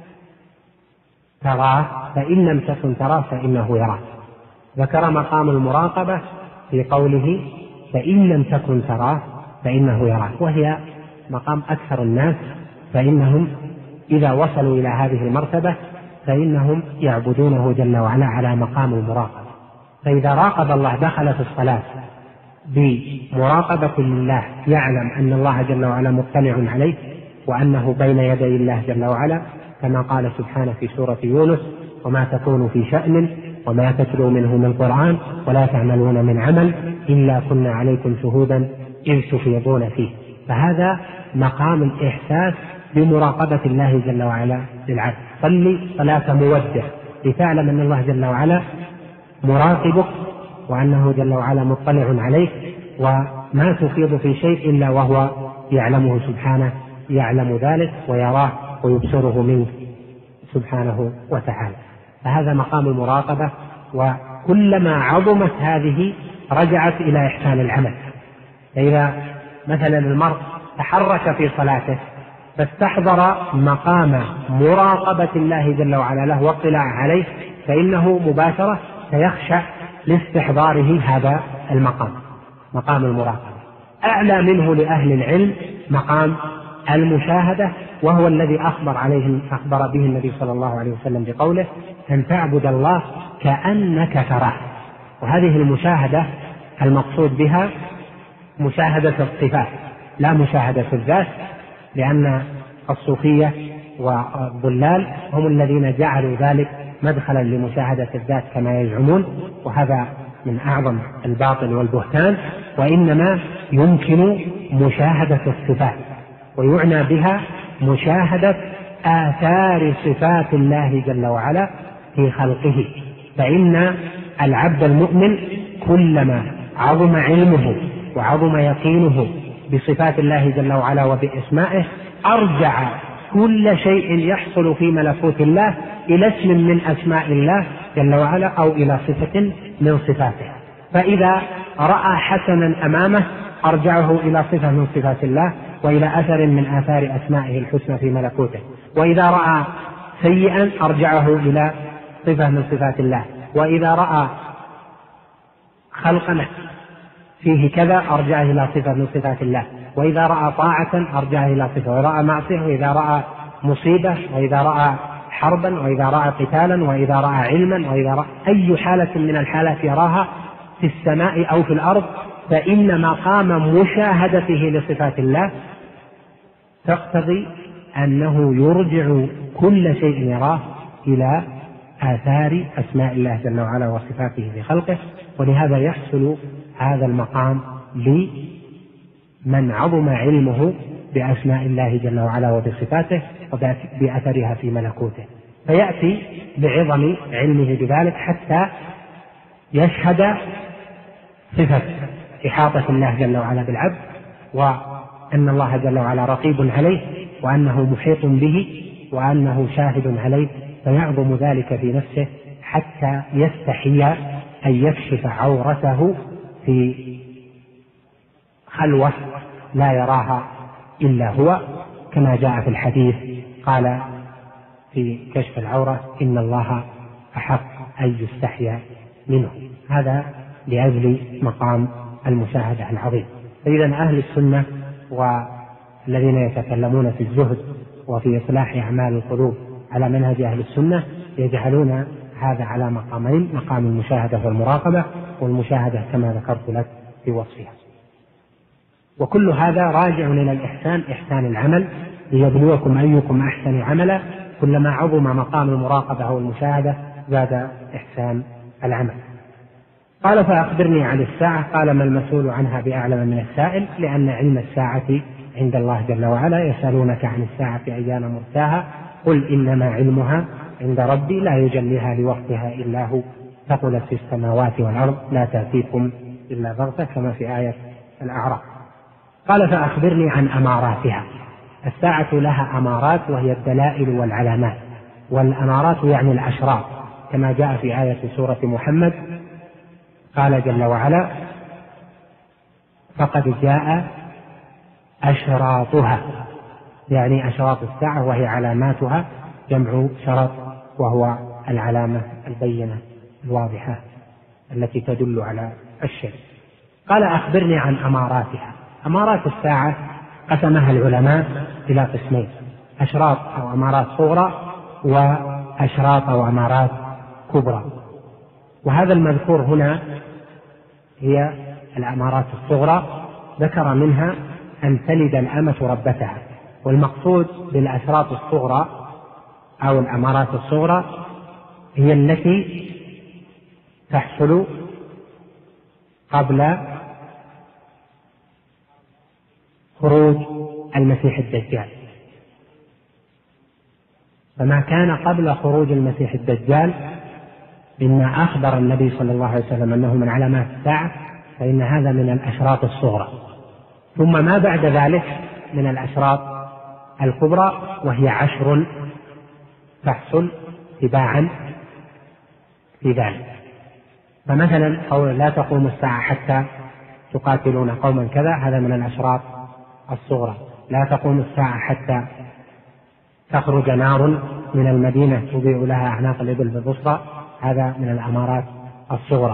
تراه فإن لم تكن تراه فإنه يراك. ذكر مقام المراقبة في قوله: فإن لم تكن تراه فإنه يراك، وهي مقام أكثر الناس، فإنهم إذا وصلوا إلى هذه المرتبة فإنهم يعبدونه جل وعلا على مقام المراقبة. فإذا راقب الله دخل في الصلاة بمراقبة لله، يعلم أن الله جل وعلا مطلع عليه وأنه بين يدي الله جل وعلا، كما قال سبحانه في سورة يونس: وما تكون في شأن وما تتلو منه من قرآن ولا تعملون من عمل إلا كنا عليكم شهودا إذ تفيضون فيه. فهذا مقام الإحساس بمراقبة الله جل وعلا للعبد. صلي صلاة مودع لتعلم أن الله جل وعلا مراقبك، وأنه جل وعلا مطلع عليك، وما تفيض في شيء إلا وهو يعلمه سبحانه، يعلم ذلك ويراه ويبصره منك سبحانه وتعالى. فهذا مقام المراقبة، وكلما عظمت هذه رجعت إلى إحسان العمل. فإذا مثلا المرء تحرك في صلاته فاستحضر مقام مراقبة الله جل وعلا له واطلاع عليه، فإنه مباشرة سيخشع لاستحضاره هذا المقام، مقام المراقبة. أعلى منه لأهل العلم مقام المشاهدة، وهو الذي أخبر به النبي صلى الله عليه وسلم بقوله: أن تعبد الله كأنك تراه. وهذه المشاهدة المقصود بها مشاهدة الصفات لا مشاهدة الذات، لأن الصوفية والضلال هم الذين جعلوا ذلك مدخلا لمشاهدة الذات كما يزعمون، وهذا من أعظم الباطل والبهتان. وإنما يمكن مشاهدة الصفات، ويعنى بها مشاهدة آثار صفات الله جل وعلا في خلقه. فإن العبد المؤمن كلما عظم علمه وعظم يقينه بصفات الله جل وعلا وبأسمائه، أرجع كل شيء يحصل في ملكوت الله إلى اسم من أسماء الله جل وعلا أو إلى صفة من صفاته. فإذا رأى حسنا أمامه أرجعه إلى صفة من صفات الله وإلى أثر من آثار أسمائه الحسنى في ملكوته، وإذا رأى سيئا أرجعه إلى صفة من صفات الله، وإذا رأى خلقا فيه كذا أرجعه إلى صفة من صفات الله، وإذا رأى طاعة أرجعه إلى صفة، وإذا رأى معصية، وإذا رأى مصيبة، وإذا رأى حربا، وإذا رأى قتالا، وإذا رأى علما، وإذا رأى أي حالة من الحالات يراها في السماء أو في الأرض، فإن مقام مشاهدته لصفات الله تقتضي أنه يرجع كل شيء يراه إلى آثار أسماء الله جل وعلا وصفاته في خلقه. ولهذا يحصل هذا المقام لمن عظم علمه بأسماء الله جل وعلا وبصفاته وبأثرها في ملكوته، فيأتي بعظم علمه بذلك حتى يشهد صفة إحاطة الله جل وعلا بالعبد، وأن الله جل وعلا رقيب عليه، وأنه محيط به، وأنه شاهد عليه، فيعظم ذلك في نفسه حتى يستحي أن يكشف عورته في خلوة لا يراها إلا هو، كما جاء في الحديث قال في كشف العورة إن الله أحق أن يستحيا منه. هذا لأجل مقام المشاهدة العظيم. فإذا أهل السنة والذين يتكلمون في الزهد وفي إصلاح أعمال القلوب على منهج أهل السنة يجعلون هذا على مقامين: مقام المشاهدة والمراقبة، والمشاهدة كما ذكرت لك في وصفها. وكل هذا راجع إلى الإحسان، إحسان العمل، ليبلوكم أيكم أحسن عملا. كلما عظم مقام المراقبة والمشاهدة زاد إحسان العمل. قال: فأخبرني عن الساعة. قال: ما المسؤول عنها بأعلم من السائل، لأن علم الساعة عند الله جل وعلا. يسألونك عن الساعة أيان مرساها، قل إنما علمها عند ربي لا يجليها لوقتها إلا هو، ثقلت في السماوات والأرض لا تأتيكم إلا بغتة، كما في آية الأعراف. قال: فأخبرني عن أماراتها. الساعة لها أمارات، وهي الدلائل والعلامات، والأمارات يعني الأشراط، كما جاء في آية سورة محمد. قال جل وعلا: فقد جاء أشراطها، يعني أشراط الساعة، وهي علاماتها، جمع شرط، وهو العلامة البينة الواضحة التي تدل على الشيء. قال: أخبرني عن أماراتها. أمارات الساعة قسمها العلماء إلى قسمين: أشراط أو أمارات صغرى، وأشراط أو أمارات كبرى. وهذا المذكور هنا هي الأمارات الصغرى، ذكر منها أن تلد الأمة ربتها. والمقصود بالأشراط الصغرى أو الأمارات الصغرى هي التي تحصل قبل خروج المسيح الدجال. فما كان قبل خروج المسيح الدجال مما أخبر النبي صلى الله عليه وسلم أنه من علامات الساعة، فإن هذا من الأشراط الصغرى. ثم ما بعد ذلك من الأشراط الكبرى، وهي 10 تحصل تباعا في ذلك. فمثلا قول: لا تقوم الساعة حتى تقاتلون قوما كذا، هذا من الأشراط الصغرى. لا تقوم الساعة حتى تخرج نار من المدينة تضيء لها أعناق الإبل بالبصرى، هذا من الأمارات الصغرى.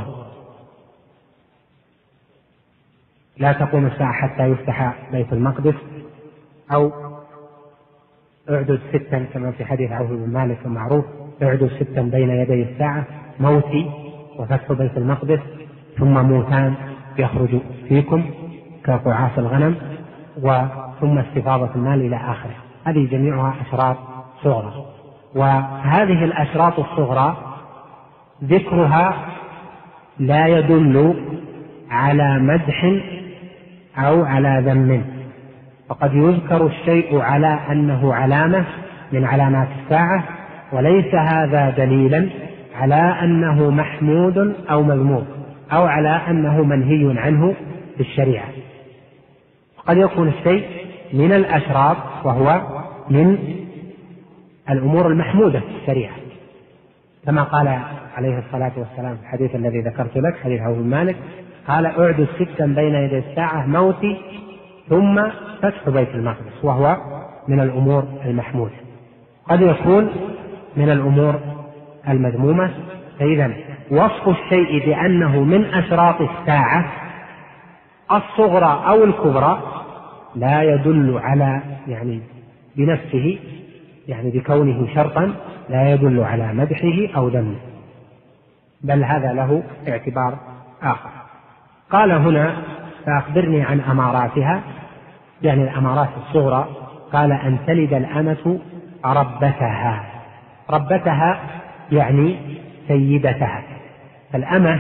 لا تقوم الساعة حتى يفتح بيت المقدس، أو اعدد 6 كما في حديث عوف بن مالك المعروف: اعدد 6 بين يدي الساعة: موتي، وفتح بيت المقدس، ثم موتان يخرج فيكم كقعاص الغنم، ثم استفاضة المال إلى آخره. هذه جميعها أشراط صغرى. وهذه الأشراط الصغرى ذكرها لا يدل على مدح أو على ذم، فقد يذكر الشيء على أنه علامة من علامات الساعة، وليس هذا دليلا على أنه محمود أو مذموم، أو على أنه منهي عنه بالشريعة. قد يكون الشيء من الأشراط وهو من الأمور المحمودة في الشريعة، كما قال عليه الصلاة والسلام في الحديث الذي ذكرت لك، حديث عوف بن مالك، قال: أعدد 6 بين يدي الساعة: موتي ثم فتح بيت المقدس، وهو من الأمور المحمودة. قد يكون من الأمور المذمومة. فإذا وصف الشيء بأنه من أشراط الساعة الصغرى أو الكبرى لا يدل على بنفسه، بكونه شرطا، لا يدل على مدحه أو ذمه، بل هذا له اعتبار آخر. قال هنا: فأخبرني عن أماراتها، الأمارات الصغرى. قال: أن تلد الأمة ربتها. ربتها يعني سيدتها. فالأمة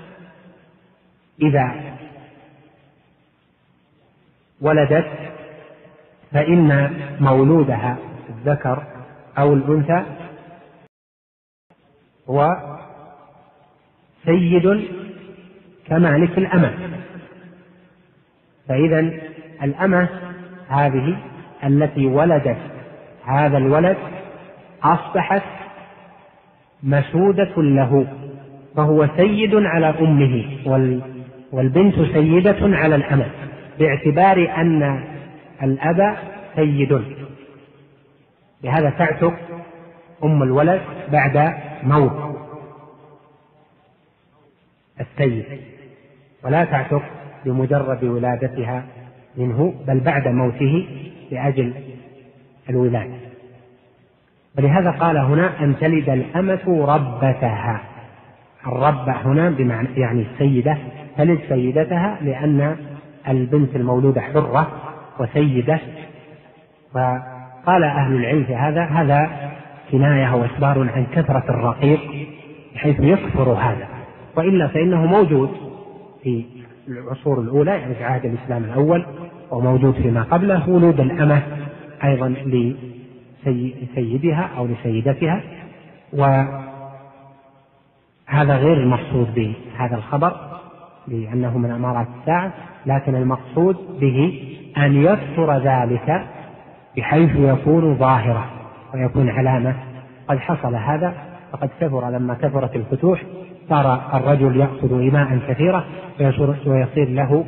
إذا ولدت فإن مولودها الذكر أو الأنثى هو سيد كمالك الأمة. فإذا الأمة هذه التي ولدت هذا الولد أصبحت مسودة له، فهو سيد على أمه، والبنت سيدة على الأمة، باعتبار أن الأب سيد. لهذا تعتق أم الولد بعد موت السيد، ولا تعتق بمجرد ولادتها منه، بل بعد موته لأجل الولادة. ولهذا قال هنا: أن تلد الأمة ربتها. الربة هنا بمعنى السيدة، تلد سيدتها، لأن البنت المولودة حرة وسيدة. فقال أهل العلم في هذا كناية وإخبار عن كثرة الرقيق بحيث يكثر هذا، وإلا فإنه موجود في العصور الأولى، في عهد الإسلام الأول، وموجود فيما قبله ولود الأمة أيضا لسيدها أو لسيدتها. وهذا غير المقصود بهذا الخبر لأنه من أمارات الساعة، لكن المقصود به أن يكثر ذلك بحيث يكون ظاهرة ويكون علامة. قد حصل هذا، فقد كثر لما كثرت الفتوح، صار الرجل يأخذ إماء كثيرة ويصير له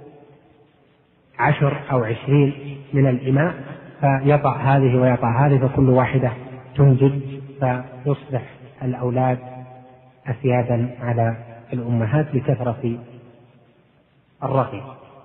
10 أو 20 من الإماء، فيطع هذه ويطع هذه، فكل واحدة تنجب، فيصبح الأولاد أسيادا على الأمهات لكثرة الرقي.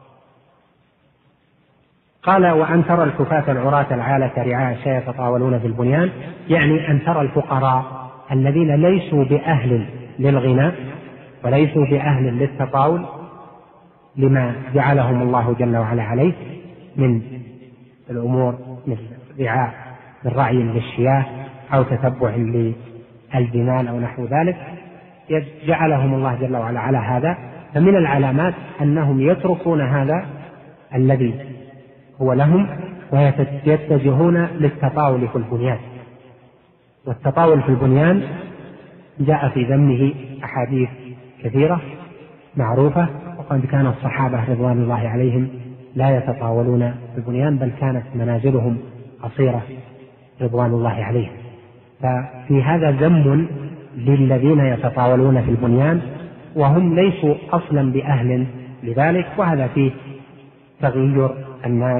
قال: وأن ترى الكفاة العراة العالة رعاء الشاة يتطاولون في البنيان، يعني أن ترى الفقراء الذين ليسوا بأهل للغنى وليسوا بأهل للتطاول لما جعلهم الله جل وعلا عليه من الأمور، من رعاء، من رعي للشياه أو تتبع للجمال أو نحو ذلك، جعلهم الله جل وعلا على هذا. فمن العلامات أنهم يتركون هذا الذي هو لهم ويتجهون للتطاول في البنيان. والتطاول في البنيان جاء في ذمه أحاديث كثيرة معروفة، وقد كان الصحابة رضوان الله عليهم لا يتطاولون في البنيان، بل كانت منازلهم قصيرة رضوان الله عليهم. ففي هذا ذم للذين يتطاولون في البنيان وهم ليسوا أصلا بأهل لذلك، وهذا فيه تغير الناس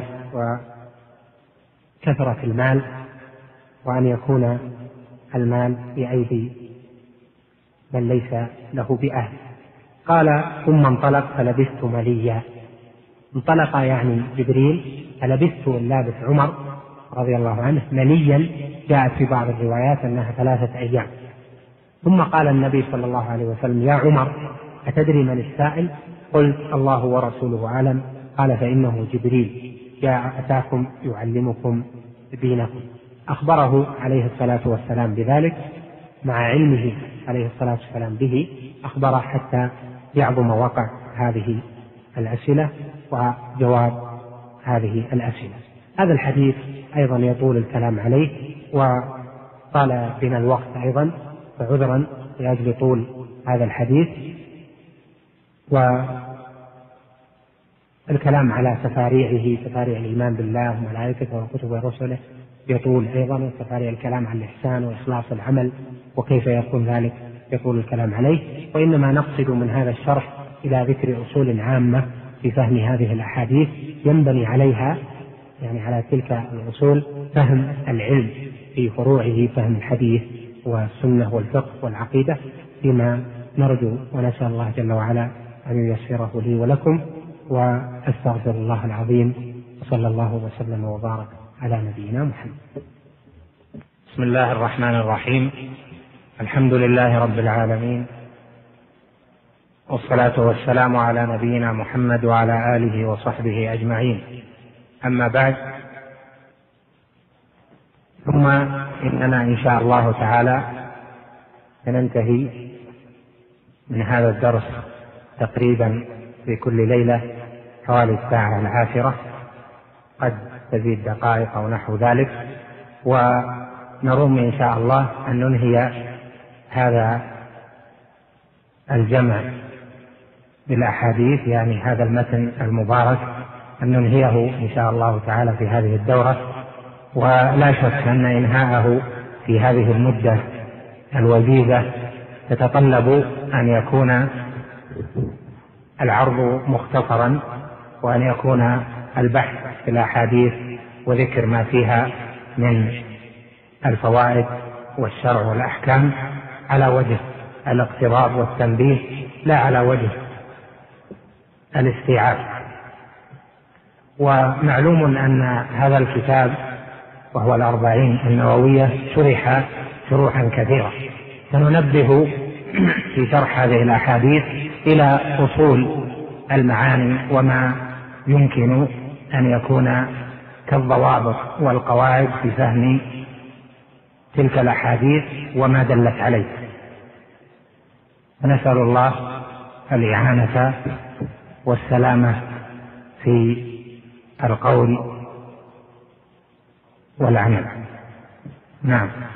وكثرة المال، وأن يكون المال بأيدي من ليس له بأهل. قال: ثم انطلق فلبثت مليا. انطلق يعني جبريل، فلبثت اللابث عمر رضي الله عنه مليا، جاءت في بعض الروايات أنها 3 أيام. ثم قال النبي صلى الله عليه وسلم: يا عمر أتدري من السائل؟ قلت: الله ورسوله أعلم. قال: فإنه جبريل جاء أتاكم يعلمكم دينكم. أخبره عليه الصلاة والسلام بذلك، مع علمه عليه الصلاة والسلام به، أخبره حتى يعظم وقع هذه الأسئلة وجواب هذه الأسئلة. هذا الحديث أيضا يطول الكلام عليه، وطال بنا الوقت أيضا، فعذرا لأجل طول هذا الحديث والكلام على تفاريعه، تفاريع الإيمان بالله وملائكته وكتبه ورسله يطول أيضا، وسوف عليه الكلام عن الإحسان وإخلاص العمل وكيف يكون ذلك يطول الكلام عليه. وإنما نقصد من هذا الشرح إلى ذكر أصول عامة في فهم هذه الأحاديث ينبني عليها، يعني على تلك الأصول، فهم العلم في فروعه، فهم الحديث والسنة والفقه والعقيدة، فيما نرجو ونسأل الله جل وعلا أن ييسره لي ولكم. وأستغفر الله العظيم، وصلى الله وسلم وبارك على نبينا محمد. بسم الله الرحمن الرحيم. الحمد لله رب العالمين، والصلاة والسلام على نبينا محمد وعلى آله وصحبه أجمعين. أما بعد، ثم إننا إن شاء الله تعالى سننتهي من هذا الدرس تقريبا في كل ليلة حوالي 10:10، قد تزيد دقائق أو نحو ذلك، ونروم إن شاء الله أن ننهي هذا الجمع بالأحاديث، يعني هذا المتن المبارك، أن ننهيه إن شاء الله تعالى في هذه الدورة. ولا شك أن إنهاءه في هذه المدة الوجيزة تتطلب أن يكون العرض مختصرا، وأن يكون البحث في الأحاديث وذكر ما فيها من الفوائد والشرع والأحكام على وجه الاقتراب والتنبيه، لا على وجه الاستيعاب. ومعلوم أن هذا الكتاب وهو 40 النووية شرح شروحا كثيرة، سننبه في شرح هذه الأحاديث إلى أصول المعاني وما يمكن أن يكون كالضوابط والقواعد في فهم تلك الأحاديث وما دلت عليه. نسأل الله الإعانة والسلامة في القول والعمل. نعم.